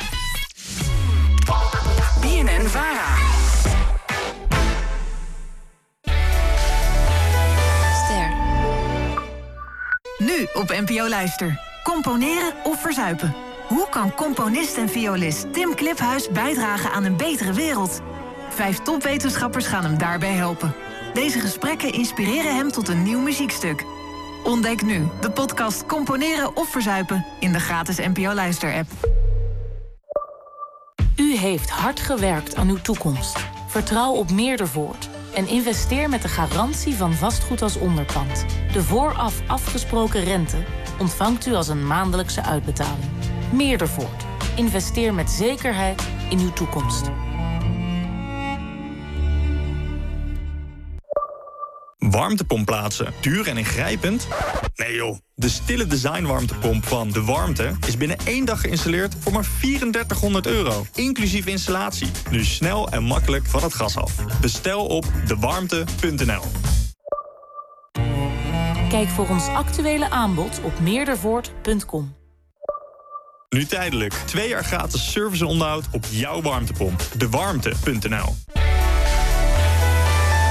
B N N Vara. Ster. Nu op N P O Luister. Componeren of verzuipen? Hoe kan componist en violist Tim Kliphuis bijdragen aan een betere wereld? Vijf topwetenschappers gaan hem daarbij helpen. Deze gesprekken inspireren hem tot een nieuw muziekstuk. Ontdek nu de podcast Componeren of Verzuipen in de gratis N P O Luister-app. U heeft hard gewerkt aan uw toekomst. Vertrouw op Meerdervoort en investeer met de garantie van vastgoed als onderpand. De vooraf afgesproken rente ontvangt u als een maandelijkse uitbetaling. Meerdervoort. Investeer met zekerheid in uw toekomst. Warmtepomp plaatsen. Duur en ingrijpend? Nee joh. De stille design warmtepomp van De Warmte is binnen één dag geïnstalleerd voor maar drieduizend euro. Inclusief installatie. Nu snel en makkelijk van het gas af. Bestel op de warmte punt n l. Kijk voor ons actuele aanbod op meerdervoort punt com. Nu tijdelijk. Twee jaar gratis service en onderhoud op jouw warmtepomp. de warmte punt n l.